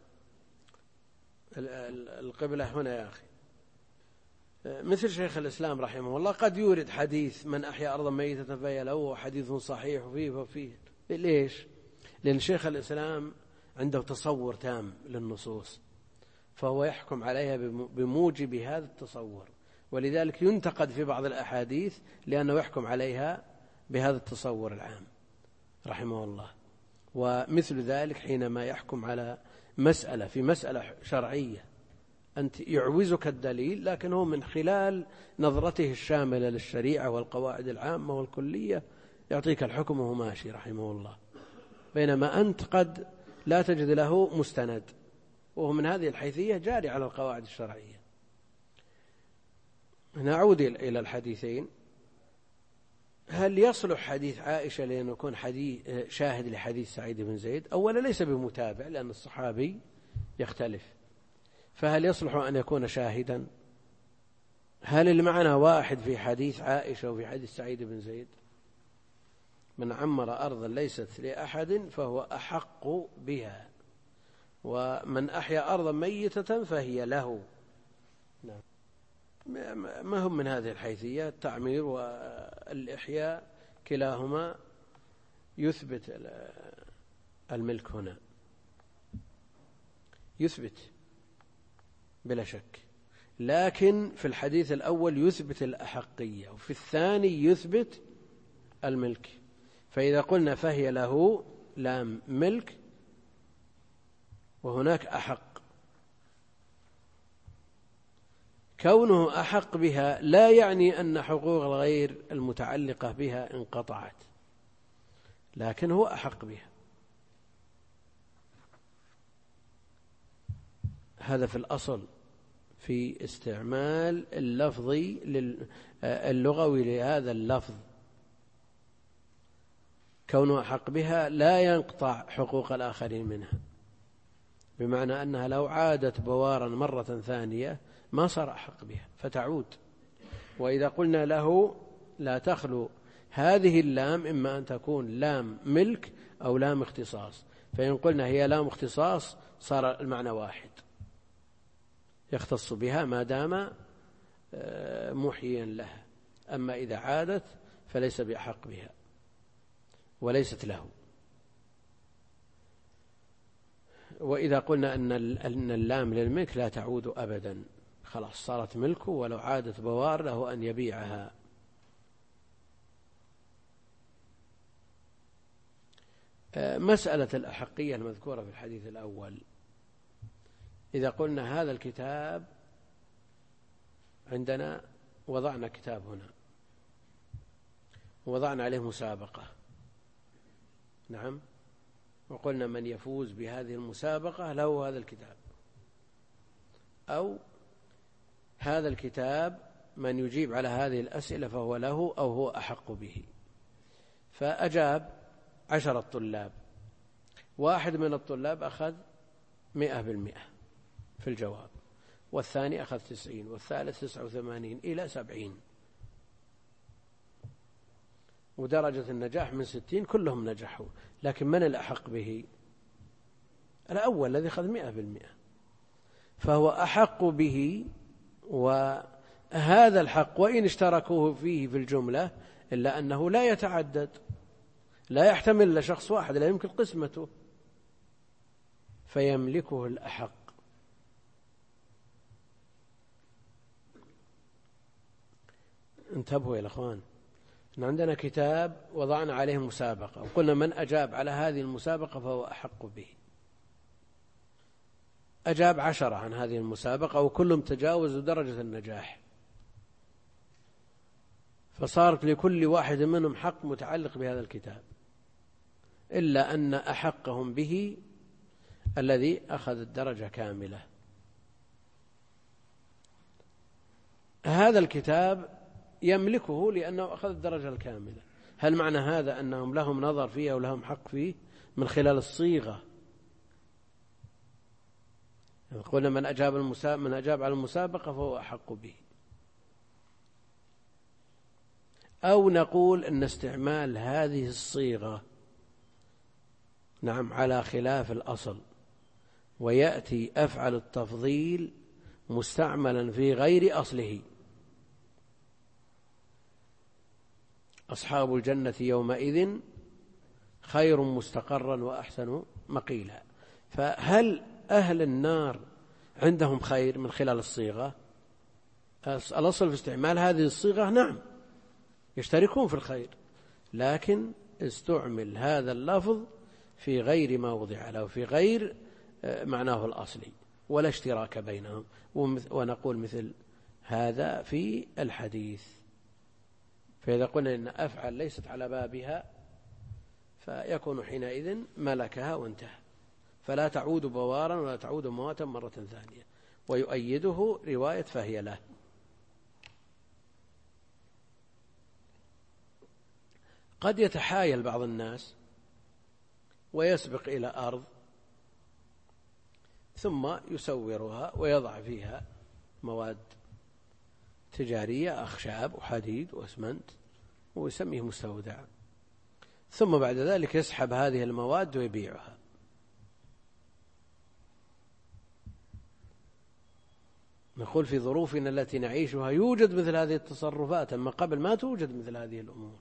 القبلة هنا يا أخي، مثل شيخ الإسلام رحمه الله قد يورد حديث من أحيا أرضا ميتة فهي له حديث صحيح وفيه. ليش؟ لأن شيخ الإسلام عنده تصور تام للنصوص، فهو يحكم عليها بموجب هذا التصور، ولذلك ينتقد في بعض الأحاديث لأنه يحكم عليها بهذا التصور العام رحمه الله. ومثل ذلك حينما يحكم على مسألة في مسألة شرعية أنت يعوزك الدليل، لكن هو من خلال نظرته الشاملة للشريعة والقواعد العامة والكلية يعطيك الحكم وهو ماشي رحمه الله، بينما أنت قد لا تجد له مستند، وهو من هذه الحيثية جاري على القواعد الشرعية. نعود إلى الحديثين. هل يصلح حديث عائشة لأن يكون شاهد لحديث سعيد بن زيد؟ أولا ليس بمتابع لأن الصحابي يختلف، فهل يصلح أن يكون شاهدا؟ هل المعنى واحد في حديث عائشة وفي حديث سعيد بن زيد؟ من عمر أرضا ليست لأحد فهو أحق بها، ومن أحيا أرضا ميتة فهي له. نعم. ما هم من هذه الحيثيات التعمير والإحياء كلاهما يثبت الملك هنا، يثبت بلا شك، لكن في الحديث الأول يثبت الأحقية وفي الثاني يثبت الملك. فإذا قلنا فهي له لام ملك وهناك أحق، كونه أحق بها لا يعني أن حقوق الغير المتعلقة بها انقطعت، لكن هو أحق بها. هذا في الأصل في استعمال اللفظي اللغوي لهذا اللفظ، كونه أحق بها لا ينقطع حقوق الآخرين منها، بمعنى أنها لو عادت بوارا مرة ثانية ما صار أحق بها فتعود. وإذا قلنا له لا تخلو هذه اللام إما أن تكون لام ملك أو لام اختصاص، فإن قلنا هي لام اختصاص صار المعنى واحد، يختص بها ما دام محيا لها، أما إذا عادت فليس بأحق بها وليست له. وإذا قلنا أن اللام للملك لا تعود أبدا، خلاص صارت ملكه ولو عادت بوار له أن يبيعها. مسألة الأحقية المذكورة في الحديث الأول، إذا قلنا هذا الكتاب عندنا، وضعنا كتاب هنا ووضعنا عليه مسابقة، نعم، وقلنا من يفوز بهذه المسابقة له هذا الكتاب، أو هذا الكتاب من يجيب على هذه الأسئلة فهو له أو هو أحق به. فأجاب 10 طلاب، واحد من الطلاب أخذ 100% في الجواب، والثاني أخذ 90، والثالث 89 إلى 70، ودرجة النجاح من 60، كلهم نجحوا. لكن من الأحق به؟ الأول الذي أخذ 100%، فهو أحق به. وهذا الحق وإن اشتركوه فيه في الجملة إلا أنه لا يتعدد، لا يحتمل لشخص واحد، لا يمكن قسمته، فيملكه الأحق. انتبهوا يا الأخوان، عندنا كتاب وضعنا عليه مسابقة، وقلنا من أجاب على هذه المسابقة فهو أحق به. أجاب 10 عن هذه المسابقة وكلهم تجاوزوا درجة النجاح، فصارت لكل واحد منهم حق متعلق بهذا الكتاب، إلا أن أحقهم به الذي أخذ الدرجة كاملة. هذا الكتاب يملكه لأنه أخذ الدرجة الكاملة. هل معنى هذا أنهم لهم نظر فيه أو لهم حق فيه؟ من خلال الصيغة، قلنا من أجاب على المسابقة فهو أحق به. أو نقول أن استعمال هذه الصيغة نعم على خلاف الأصل، ويأتي أفعل التفضيل مستعملا في غير أصله. أصحاب الجنة يومئذ خير مستقرا وأحسن مقيلا. فهل أهل النار عندهم خير من خلال الصيغة؟ الأصل في استعمال هذه الصيغة نعم يشتركون في الخير، لكن استعمل هذا اللفظ في غير ما وضع له، في غير معناه الأصلي، ولا اشتراك بينهم. ونقول مثل هذا في الحديث. فإذا قلنا إن أفعل ليست على بابها فيكون حينئذ ملكها وانتهى، فلا تعود بوارا ولا تعود مواتا مرة ثانية. ويؤيده رواية فهي له. قد يتحايل بعض الناس ويسبق إلى أرض ثم يسورها ويضع فيها مواد تجارية، أخشاب وحديد وأسمنت، ويسميه مستودع، ثم بعد ذلك يسحب هذه المواد ويبيعها. نقول في ظروفنا التي نعيشها يوجد مثل هذه التصرفات، أما قبل ما توجد مثل هذه الأمور.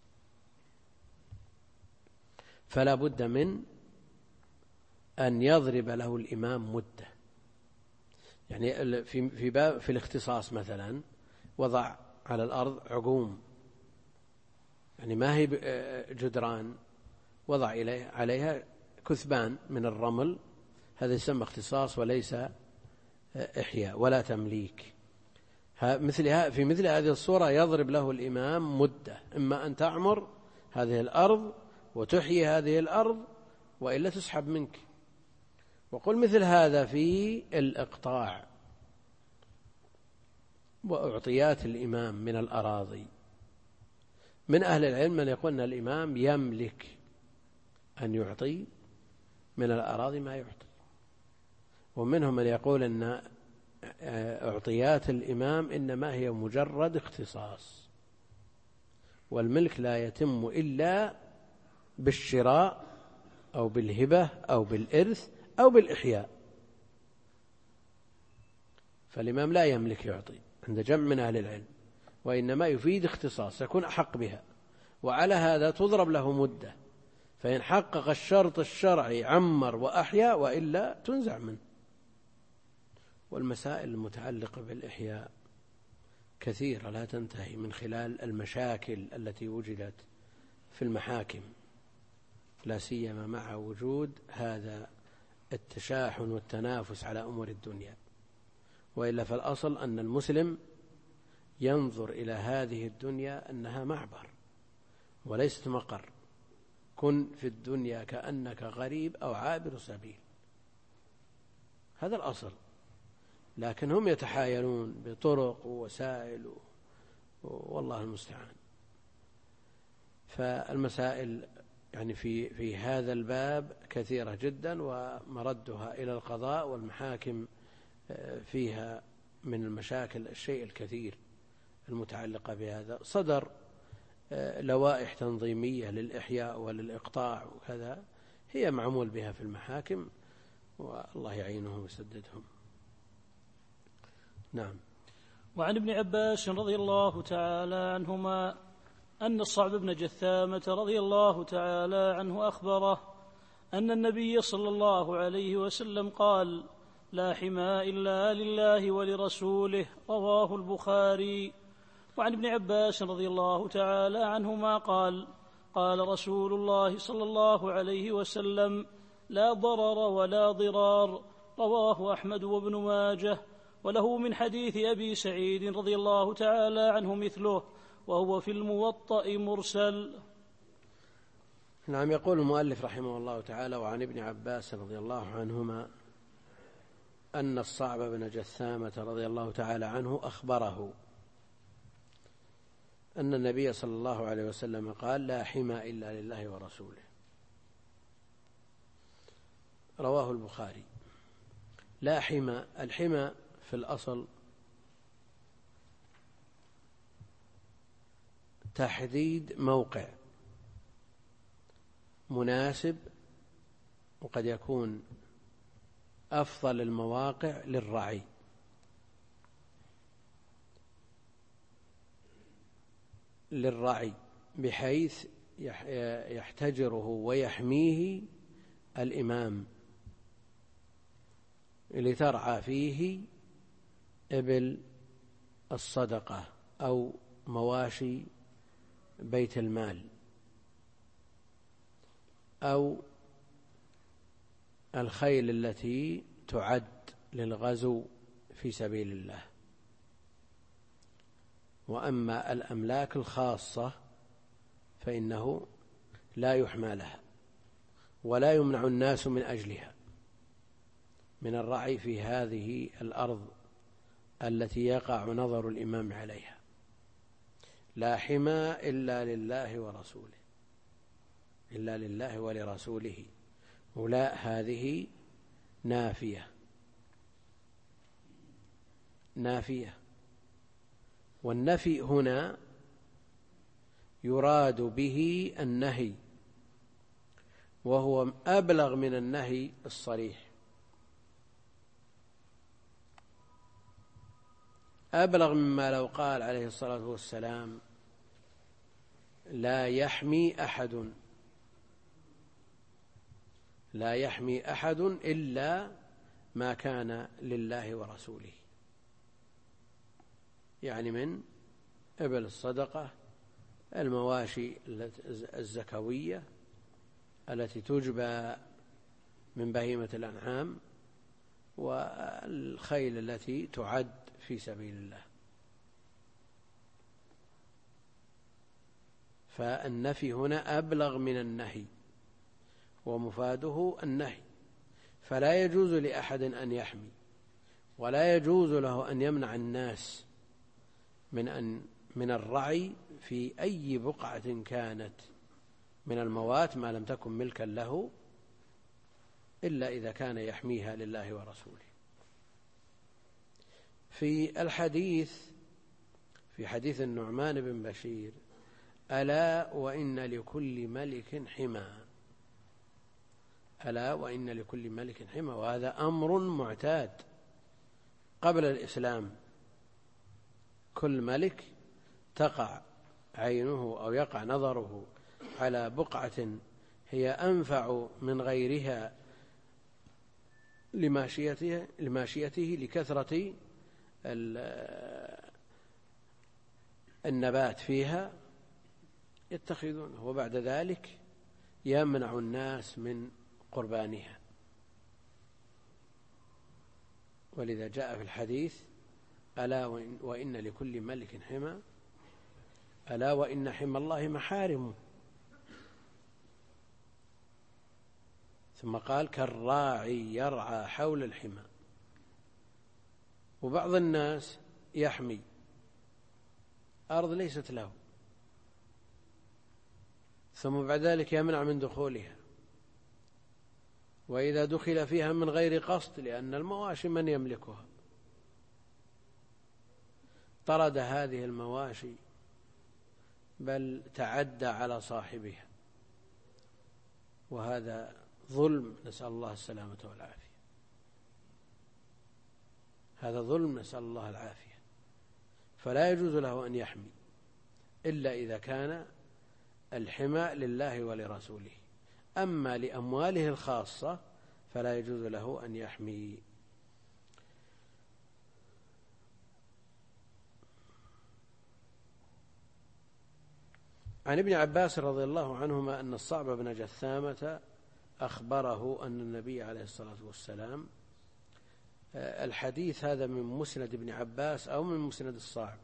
فلا بد من أن يضرب له الإمام مدة. يعني في الاختصاص مثلا وضع على الأرض عقوم، يعني ما هي جدران، وضع عليها كثبان من الرمل، هذا يسمى اختصاص وليس إحياء ولا تمليك. في مثل هذه الصورة يضرب له الإمام مدة، إما أن تعمر هذه الأرض وتحيي هذه الأرض وإلا تسحب منك. وقل مثل هذا في الإقطاع وأعطيات الإمام من الأراضي. من أهل العلم من يقول أن الإمام يملك أن يعطي من الأراضي ما يعطي، ومنهم من يقول أن أعطيات الإمام إنما هي مجرد اختصاص، والملك لا يتم إلا بالشراء أو بالهبة أو بالإرث أو بالإحياء. فالإمام لا يملك يعطي عند جمع من أهل العلم، وإنما يفيد اختصاص يكون أحق بها، وعلى هذا تضرب له مدة، فإن حقق الشرط الشرعي عمر وأحيا، وإلا تنزع منه. والمسائل المتعلقة بالإحياء كثيرة لا تنتهي من خلال المشاكل التي وجدت في المحاكم، لا سيما مع وجود هذا التشاحن والتنافس على أمور الدنيا. وإلا فالأصل أن المسلم ينظر إلى هذه الدنيا أنها معبر وليست مقر. كن في الدنيا كأنك غريب أو عابر سبيل، هذا الأصل. لكن هم يتحايلون بطرق ووسائل والله المستعان. فالمسائل يعني في هذا الباب كثيرة جدا، ومردها إلى القضاء والمحاكم فيها من المشاكل الشيء الكثير المتعلقة بهذا. صدر لوائح تنظيمية للإحياء وللإقطاع وكذا، هي معمول بها في المحاكم، والله يعينهم ويسددهم. نعم. وعن ابن عباس رضي الله تعالى عنهما أن الصعب بن جثامة رضي الله تعالى عنه أخبره أن النبي صلى الله عليه وسلم قال: لا حماء إلا لله ولرسوله، رواه البخاري. وعن ابن عباس رضي الله تعالى عنهما قال: قال رسول الله صلى الله عليه وسلم: لا ضرر ولا ضرار، رواه أحمد وابن ماجه. وله من حديث أبي سعيد رضي الله تعالى عنه مثله، وهو في الموطأ مرسل. نعم. يقول المؤلف رحمه الله تعالى: وعن ابن عباس رضي الله عنهما أن الصعب بن جثامة رضي الله تعالى عنه أخبره أن النبي صلى الله عليه وسلم قال: لا حمى إلا لله ورسوله، رواه البخاري. لا حمى، الحمى في الأصل تحديد موقع مناسب، وقد يكون أفضل المواقع للرعي بحيث يحتجره ويحميه الإمام لترعى فيه إبل الصدقة أو مواشي بيت المال أو الخيل التي تعد للغزو في سبيل الله. وأما الأملاك الخاصة فإنه لا يحمى لها ولا يمنع الناس من أجلها من الرعي في هذه الأرض التي يقع نظر الإمام عليها. لا حمى إلا لله ورسوله، إلا لله ولرسوله، ولا هذه نافية. والنفي هنا يراد به النهي، وهو أبلغ من النهي الصريح، أبلغ مما لو قال عليه الصلاة والسلام لا يحمي أحد إلا ما كان لله ورسوله، يعني من إبل الصدقة، المواشي الزكوية التي تجبى من بهيمة الأنعام، والخيل التي تعد في سبيل الله. فالنفي هنا أبلغ من النهي، ومفاده النهي، فلا يجوز لأحد أن يحمي، ولا يجوز له أن يمنع الناس من الرعي في أي بقعة كانت من الموات ما لم تكن ملكا له، إلا إذا كان يحميها لله ورسوله. في الحديث، في حديث النعمان بن بشير: ألا وإن لكل ملك حمى، ألا وإن لكل ملك حمى. وهذا أمر معتاد قبل الإسلام، كل ملك تقع عينه أو يقع نظره على بقعة هي أنفع من غيرها لماشيته لكثرة النبات فيها، يتخذونه، وبعد ذلك يمنع الناس من قربانها. ولذا جاء في الحديث: ألا وإن لكل ملك حمى، ألا وإن حمى الله محارمه. ثم قال: كالراعي يرعى حول الحمى. وبعض الناس يحمي أرض ليست له، ثم بعد ذلك يمنع من دخولها، وإذا دخل فيها من غير قصد، لأن المواشي من يملكها، طرد هذه المواشي بل تعدى على صاحبها، وهذا ظلم، نسأل الله السلامة والعافية. هذا ظلم، نسأل الله العافية. فلا يجوز له أن يحمي إلا إذا كان الحمى لله ولرسوله. أما لأمواله الخاصة فلا يجوز له أن يحمي. عن ابن عباس رضي الله عنهما أن الصعب بن جثامة أخبره أن النبي عليه الصلاة والسلام، الحديث هذا من مسند ابن عباس أو من مسند الصعب؟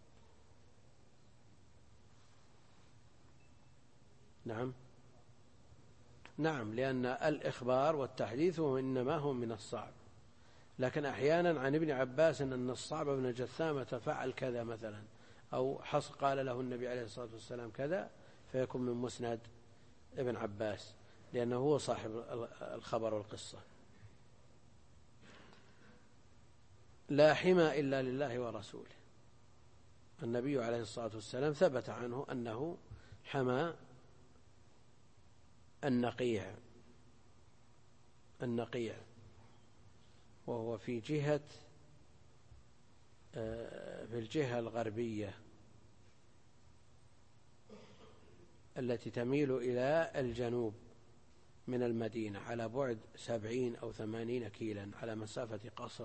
نعم، لأن الإخبار والتحديث إنما هو من الصعب، لكن أحيانا عن ابن عباس أن الصعب بن جثامة فعل كذا مثلا، أو قال له النبي عليه الصلاة والسلام كذا، فيكون من مسند ابن عباس، لأنه هو صاحب الخبر والقصة. لا حمى إلا لله ورسوله. النبي عليه الصلاة والسلام ثبت عنه أنه حمى النقيع وهو في الجهة الغربية التي تميل إلى الجنوب من المدينة على بعد 70 أو 80 كيلا على مسافة قصر،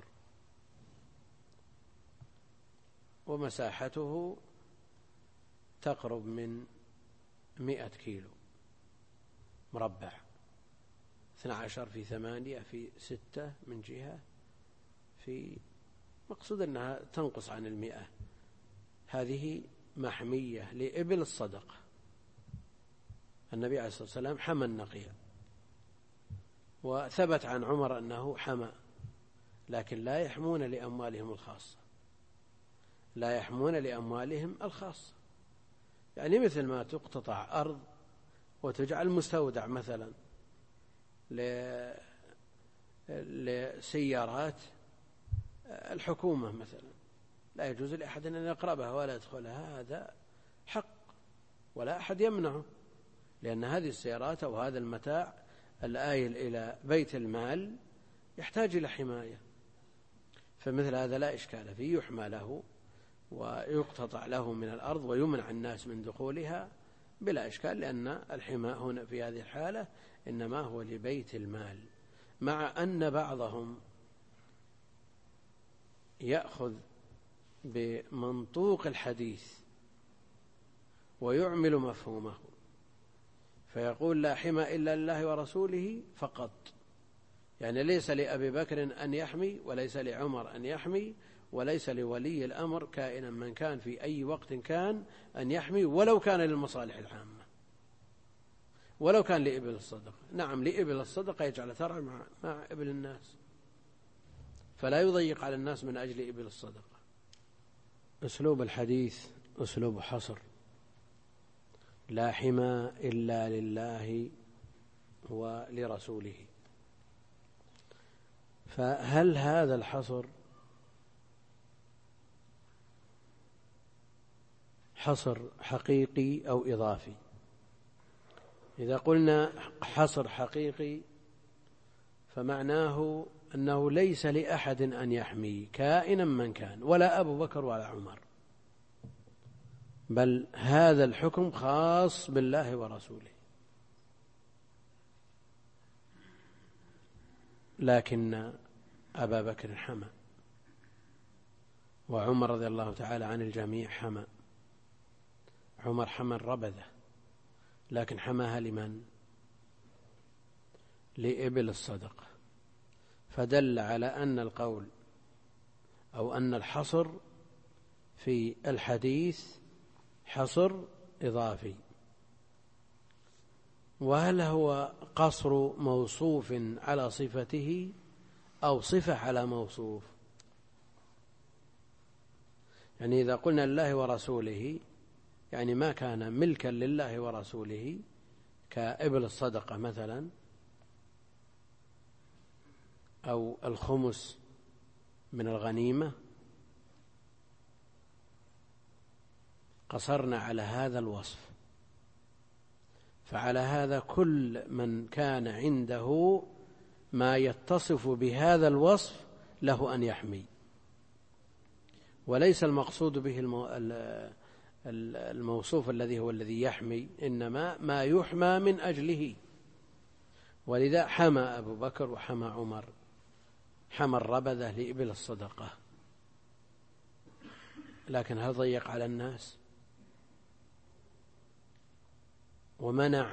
ومساحته تقرب من 100 كيلو مربع، 12 في 8 في 6 من جهة، في مقصود أنها تنقص عن 100. هذه محمية لإبل الصدقة. النبي عليه الصلاة والسلام حمى النقيع، وثبت عن عمر أنه حمى، لكن لا يحمون لأموالهم الخاصة، يعني مثل ما تقتطع أرض وتجعل مستودع مثلا لسيارات الحكومة مثلا، لا يجوز لأحد أن يقربها ولا يدخلها، هذا حق ولا أحد يمنعه، لأن هذه السيارات أو هذا المتاع الآيل إلى بيت المال يحتاج إلى حماية، فمثل هذا لا إشكال فيه، يحمى له ويقتطع له من الأرض ويمنع الناس من دخولها بلا إشكال، لأن الحماء هنا في هذه الحالة إنما هو لبيت المال، مع أن بعضهم يأخذ بمنطوق الحديث ويعمل مفهومه، فيقول لا حمى إلا لله ورسوله فقط، يعني ليس لأبي بكر أن يحمي، وليس لعمر أن يحمي، وليس لولي الأمر كائنا من كان في أي وقت كان أن يحمي، ولو كان للمصالح العامة، ولو كان لإبل الصدقة. نعم، لإبل الصدقة يجعل ترعى مع إبل الناس، فلا يضيق على الناس من أجل إبل الصدقة. أسلوب الحديث أسلوب حصر، لا حمى إلا لله ولرسوله. فهل هذا الحصر حصر حقيقي أو إضافي؟ إذا قلنا حصر حقيقي فمعناه أنه ليس لأحد أن يحمي كائنا من كان، ولا أبو بكر ولا عمر، بل هذا الحكم خاص بالله ورسوله. لكن أبا بكر حمى، وعمر رضي الله تعالى عن الجميع حمى. عمر حمى الربذة، لكن حماها لمن؟ لإبل الصدقة، فدل على أن القول أو أن الحصر في الحديث حصر إضافي. وهل هو قصر موصوف على صفته أو صفة على موصوف؟ يعني إذا قلنا لله ورسوله يعني ما كان ملكا لله ورسوله كإبل الصدقة مثلا، أو الخمس من الغنيمة، قصرنا على هذا الوصف. فعلى هذا كل من كان عنده ما يتصف بهذا الوصف له أن يحمي، وليس المقصود به الموصوف الذي هو الذي يحمي، إنما ما يحمى من أجله. ولذا حمى أبو بكر وحمى عمر، حمى الربذة لإبل الصدقة، لكن هل ضيق على الناس ومنع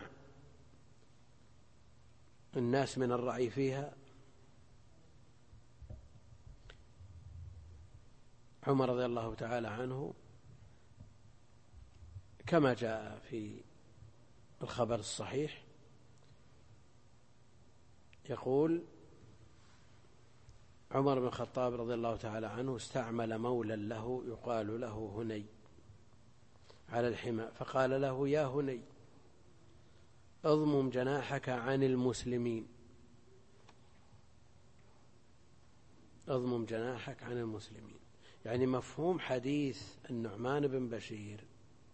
الناس من الرعي فيها؟ عمر رضي الله تعالى عنه كما جاء في الخبر الصحيح يقول عمر بن الخطاب رضي الله تعالى عنه استعمل مولا له يقال له هني على الحمى، فقال له يا هني اضمم جناحك عن المسلمين، اضمم جناحك عن المسلمين، يعني مفهوم حديث النعمان بن بشير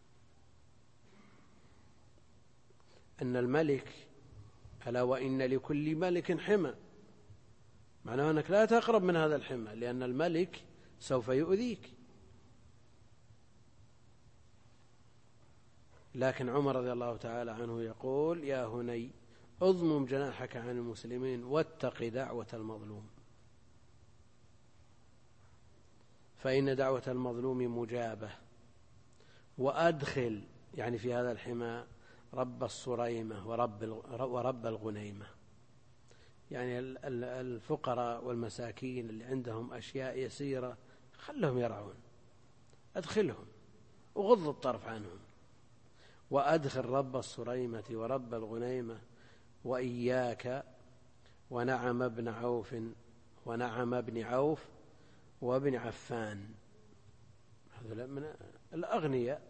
أن الملك ألا وإن لكل ملك حمى، معناه أنك لا تقرب من هذا الحمى لأن الملك سوف يؤذيك. لكن عمر رضي الله تعالى عنه يقول: يا هني اضمم جناحك عن المسلمين واتق دعوة المظلوم، فإن دعوة المظلوم مجابة، وأدخل يعني في هذا الحمى رب الصريمة ورب الغنيمة، يعني الفقراء والمساكين اللي عندهم أشياء يسيرة خلهم يرعون، أدخلهم وغض الطرف عنهم. وأدخل رب الصريمة ورب الغنيمة وإياك ونعم ابن عوف ونعم ابن عوف وابن عفان، هذول من الأغنياء،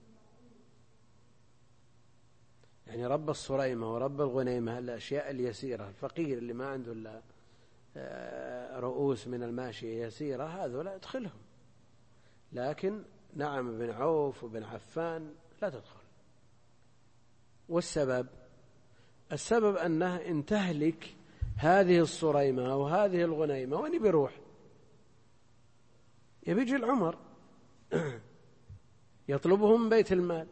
يعني رب الصريمة ورب الغنيمة الأشياء اليسيرة، الفقير اللي ما عنده إلا رؤوس من الماشية يسيرة هذول ادخلهم، لكن نعم ابن عوف وابن عفان لا تدخل. السبب أنه إن تهلك هذه الصريمة وهذه الغنيمة وين بيروح؟ يبيجي العمر يطلبهم بيت المال،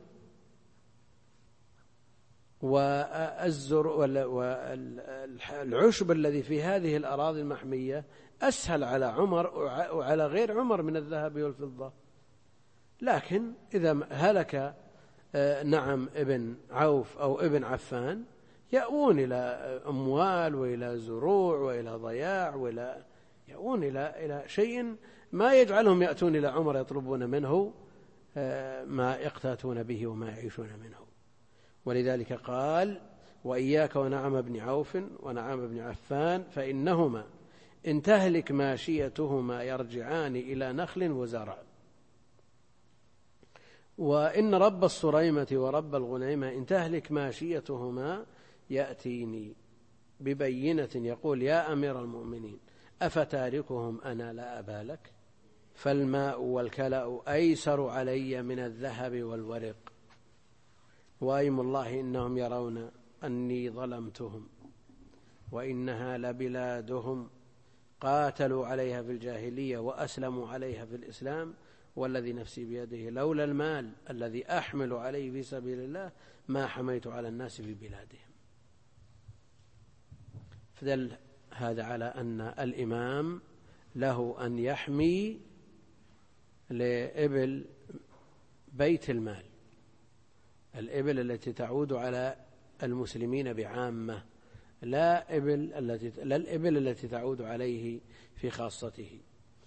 والعشب الذي في هذه الأراضي المحمية أسهل على عمر وعلى غير عمر من الذهب والفضة. لكن إذا هلك نعم ابن عوف أو ابن عفان يأوون إلى أموال وإلى زروع وإلى ضياع يأوون إلى شيء ما يجعلهم يأتون إلى عمر يطلبون منه ما يقتاتون به وما يعيشون منه. ولذلك قال: وإياك ونعم ابن عوف ونعم ابن عفان فإنهما إن تهلك ماشيتهما يرجعان إلى نخل وزرع، وإن رب الصريمة ورب الغنيمة إن تهلك ماشيتهما يأتيني ببينة يقول: يا أمير المؤمنين أفتاركهم أنا لا أبالك؟ فالماء والكلأ أيسر علي من الذهب والورق، وأيم الله إنهم يرون أني ظلمتهم، وإنها لبلادهم قاتلوا عليها في الجاهلية وأسلموا عليها في الإسلام، والذي نفسي بيده لولا المال الذي أحمل عليه في سبيل الله ما حميت على الناس في بلادهم. فدل هذا على أن الإمام له أن يحمي لإبل بيت المال، الإبل التي تعود على المسلمين بعامة، لا الإبل التي تعود عليه في خاصته.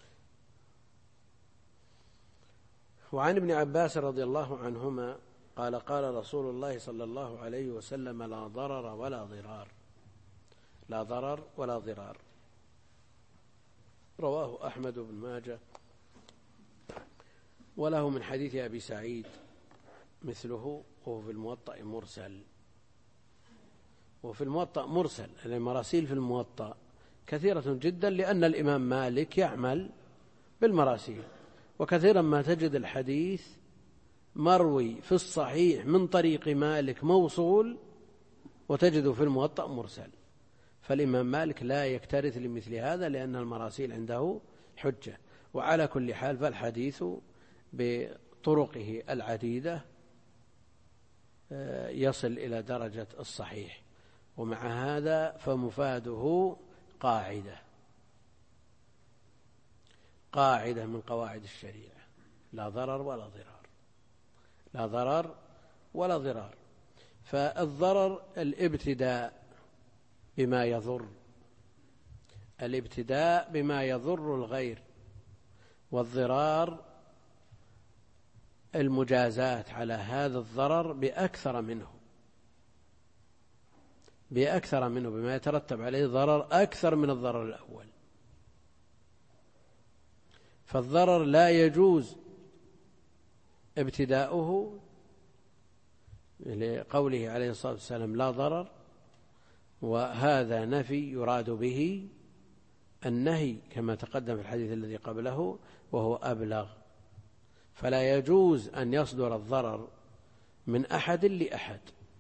وعن ابن عباس رضي الله عنهما قال: قال رسول الله صلى الله عليه وسلم: لا ضرر ولا ضرار، لا ضرر ولا ضرار. رواه أحمد بن ماجه، وله من حديث أبي سعيد مثله، وهو في الموطأ مرسل. وفي الموطأ مرسل، المراسيل في الموطأ كثيرة جدا لأن الإمام مالك يعمل بالمراسيل، وكثيرا ما تجد الحديث مروي في الصحيح من طريق مالك موصول وتجده في الموطأ مرسل. فالإمام مالك لا يكترث لمثل هذا لأن المراسيل عنده حجة. وعلى كل حال فالحديث بطرقه العديدة يصل إلى درجة الصحيح، ومع هذا فمفاده قاعدة من قواعد الشريعة: لا ضرر ولا ضرار، لا ضرر ولا ضرار. فالضرر الابتداء بما يضر، الابتداء بما يضر الغير، والضرار المجازات على هذا الضرر بأكثر منه بما يترتب عليه ضرر أكثر من الضرر الأول. فالضرر لا يجوز ابتداؤه لقوله عليه الصلاة والسلام: لا ضرر، وهذا نفي يراد به النهي كما تقدم في الحديث الذي قبله وهو أبلغ، فلا يجوز أن يصدر الضرر من أحد لأحد،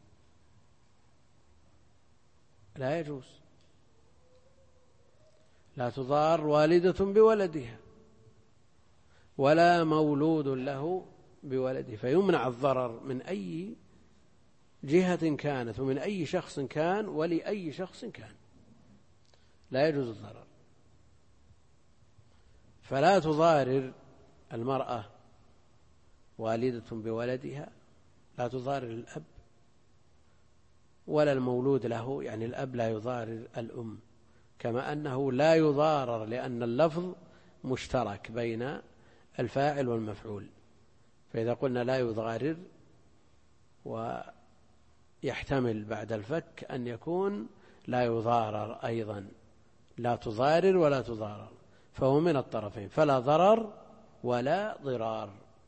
لا يجوز. لا تضار والدة بولدها ولا مولود له بولده، فيمنع الضرر من أي جهة كانت ومن أي شخص كان ولأي شخص كان، لا يجوز الضرر. فلا تضارر المرأة والدة بولدها، لا تضارر الأب ولا المولود له، يعني الأب لا يضارر الأم، كما أنه لا يضارر لأن اللفظ مشترك بين الفاعل والمفعول. فإذا قلنا لا يضارر ويحتمل بعد الفك أن يكون لا يضارر أيضا، لا تضارر ولا تضارر، فهو من الطرفين، فلا ضرر ولا ضرار.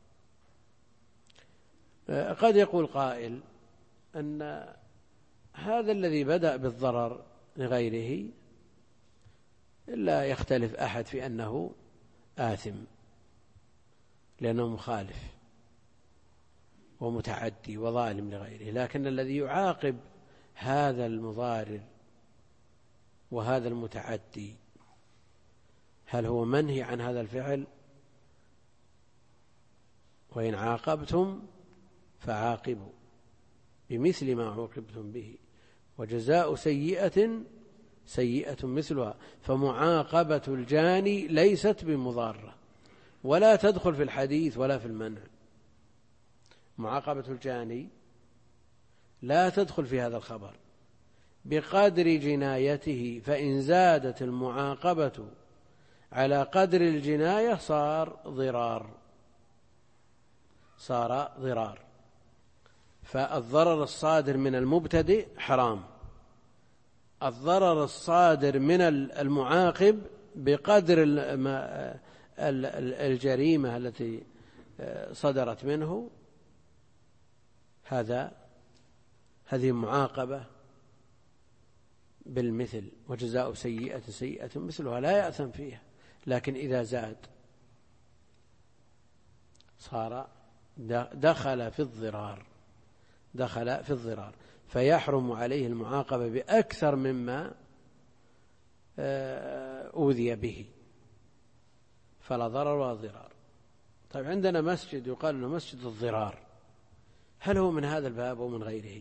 قد يقول قائل أن هذا الذي بدأ بالضرر لغيره لا يختلف أحد في أنه آثم لأنه مخالف ومتعدي وظالم لغيره، لكن الذي يعاقب هذا المضارر وهذا المتعدي هل هو منهي عن هذا الفعل؟ وإن عاقبتم فعاقبوا بمثل ما عوقبتم به وجزاء سيئة سيئة مثلها، فمعاقبة الجاني ليست بمضارة ولا تدخل في الحديث ولا في المنع. معاقبة الجاني لا تدخل في هذا الخبر بقدر جنايته، فإن زادت المعاقبة على قدر الجناية صار ضرار. فالضرر الصادر من المبتدئ حرام، الضرر الصادر من المعاقب بقدر الجريمة التي صدرت منه هذه معاقبة بالمثل، وجزاء سيئة سيئة مثلها، لا يأثم فيها. لكن إذا زاد صار دخل في الضرار، فيحرم عليه المعاقبة بأكثر مما أوذي به، فلا ضرر ولا ضرار. طيب عندنا مسجد يقال له مسجد الضرار، هل هو من هذا الباب أو من غيره؟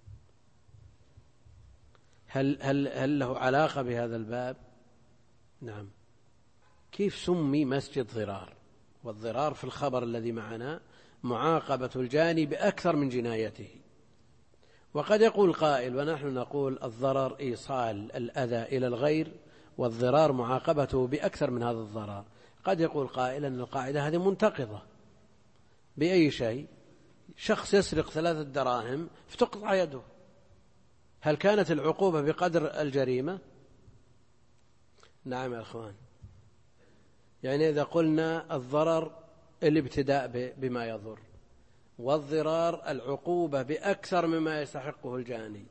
هل له علاقة بهذا الباب؟ نعم. كيف سمي مسجد ضرار؟ والضرار في الخبر الذي معنا معاقبة الجاني بأكثر من جنايته. وقد يقول قائل ونحن نقول الضرر إيصال الأذى إلى الغير، والضرار معاقبته بأكثر من هذا الضرر. قد يقول قائل أن القاعدة هذه منتقضة بأي شيء؟ شخص يسرق 3 دراهم فتقطع يده، هل كانت العقوبة بقدر الجريمة؟ نعم يا أخوان. يعني إذا قلنا الضرر الابتداء بما يضر، والضرار العقوبة بأكثر مما يستحقه الجاني،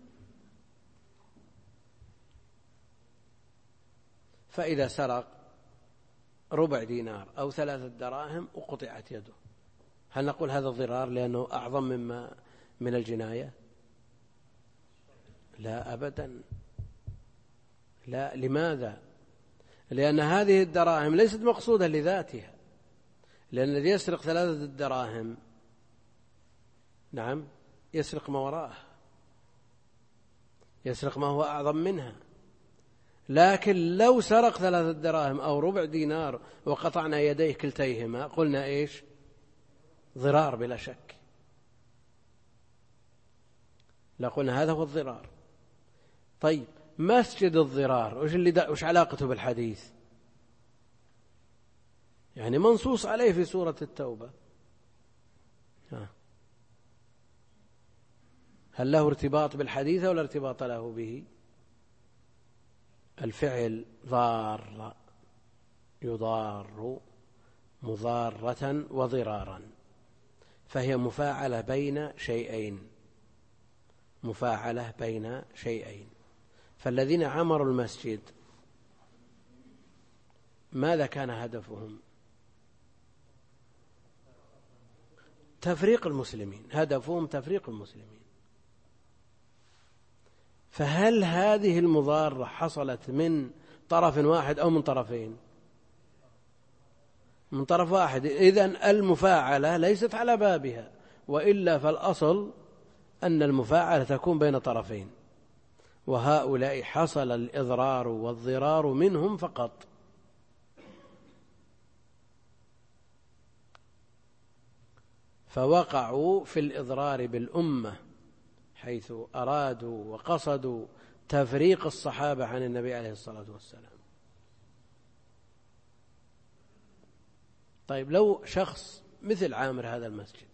فإذا سرق 4 دينار أو 3 دراهم وقطعت يده، هل نقول هذا الضرار لأنه أعظم من الجناية؟ لا أبدا، لا. لماذا؟ لأن هذه الدراهم ليست مقصودة لذاتها، لأن الذي يسرق 3 دراهم نعم يسرق ما وراءه، يسرق ما هو أعظم منها. لكن لو سرق 3 دراهم أو 4 دينار وقطعنا يديه كلتيهما قلنا إيش؟ ضرار بلا شك، لا قلنا هذا هو الضرار. طيب مسجد الضرار وش علاقته بالحديث؟ يعني منصوص عليه في سورة التوبة، هل له ارتباط بالحديث ولا ارتباط له به؟ الفعل ضار يضار مضارة وضرارا، فهي مفاعلة بين شيئين. فالذين عمروا المسجد ماذا كان هدفهم؟ تفريق المسلمين، هدفهم تفريق المسلمين. فهل هذه المضارة حصلت من طرف واحد أو من طرفين؟ من طرف واحد. إذن المفاعلة ليست على بابها، وإلا فالأصل أن المفاعلة تكون بين طرفين، وهؤلاء حصل الإضرار والضرار منهم فقط. فوقعوا في الإضرار بالأمة، حيث أرادوا وقصدوا تفريق الصحابة عن النبي عليه الصلاة والسلام. طيب، لو شخص مثل عامر هذا المسجد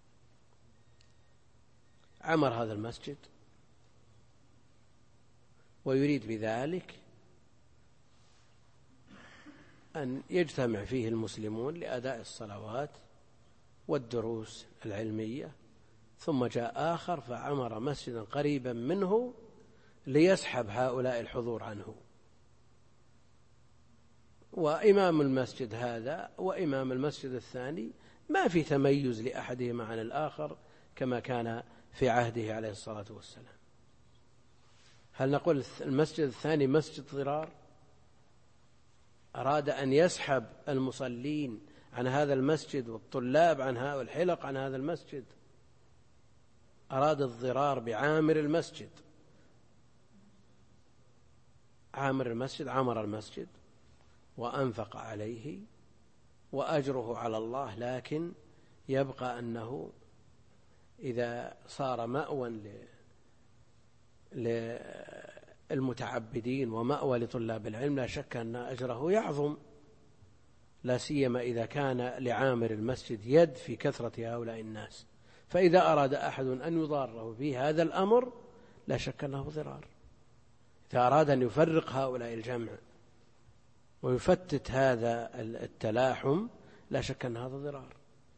عمر هذا المسجد ويريد بذلك أن يجتمع فيه المسلمون لأداء الصلوات والدروس العلمية، ثم جاء آخر فعمر مسجدا قريبا منه ليسحب هؤلاء الحضور عنه، وإمام المسجد هذا وإمام المسجد الثاني ما في تميز لأحدهما عن الآخر كما كان في عهده عليه الصلاة والسلام. هل نقول المسجد الثاني مسجد ضرار؟ أراد أن يسحب المصلين عن هذا المسجد والطلاب عن هذا الحلق عن هذا المسجد، أراد الضرار بعامر المسجد. عامر المسجد عمر المسجد وأنفق عليه وأجره على الله، لكن يبقى أنه إذا صار مأوى للمتعبدين ومأوى لطلاب العلم لا شك أن أجره يعظم، لا سيما إذا كان لعامر المسجد يد في كثرة هؤلاء الناس. فإذا أراد أحد أن يضاره في هذا الأمر لا شك أنه ضرار. إذا أراد أن يفرق هؤلاء الجمع ويفتت هذا التلاحم لا شك أن هذا ضرار،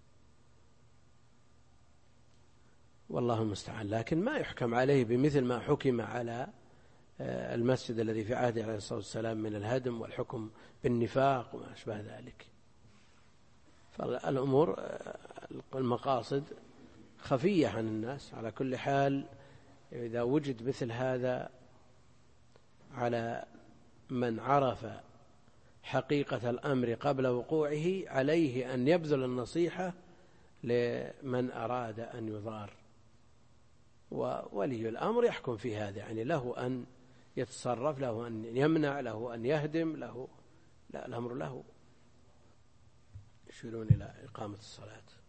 والله المستعان. لكن ما يحكم عليه بمثل ما حكم على المسجد الذي في عهده عليه الصلاة والسلام من الهدم والحكم بالنفاق وما أشبه ذلك. فالأمور المقاصد خفية عن الناس. على كل حال، إذا وجد مثل هذا على من عرف حقيقة الأمر قبل وقوعه عليه أن يبذل النصيحة لمن أراد أن يضار، وولي الأمر يحكم في هذا، يعني له أن يتصرف، له أن يمنع، له أن يهدم، له لا، الأمر له. يشيرون إلى إقامة الصلاة.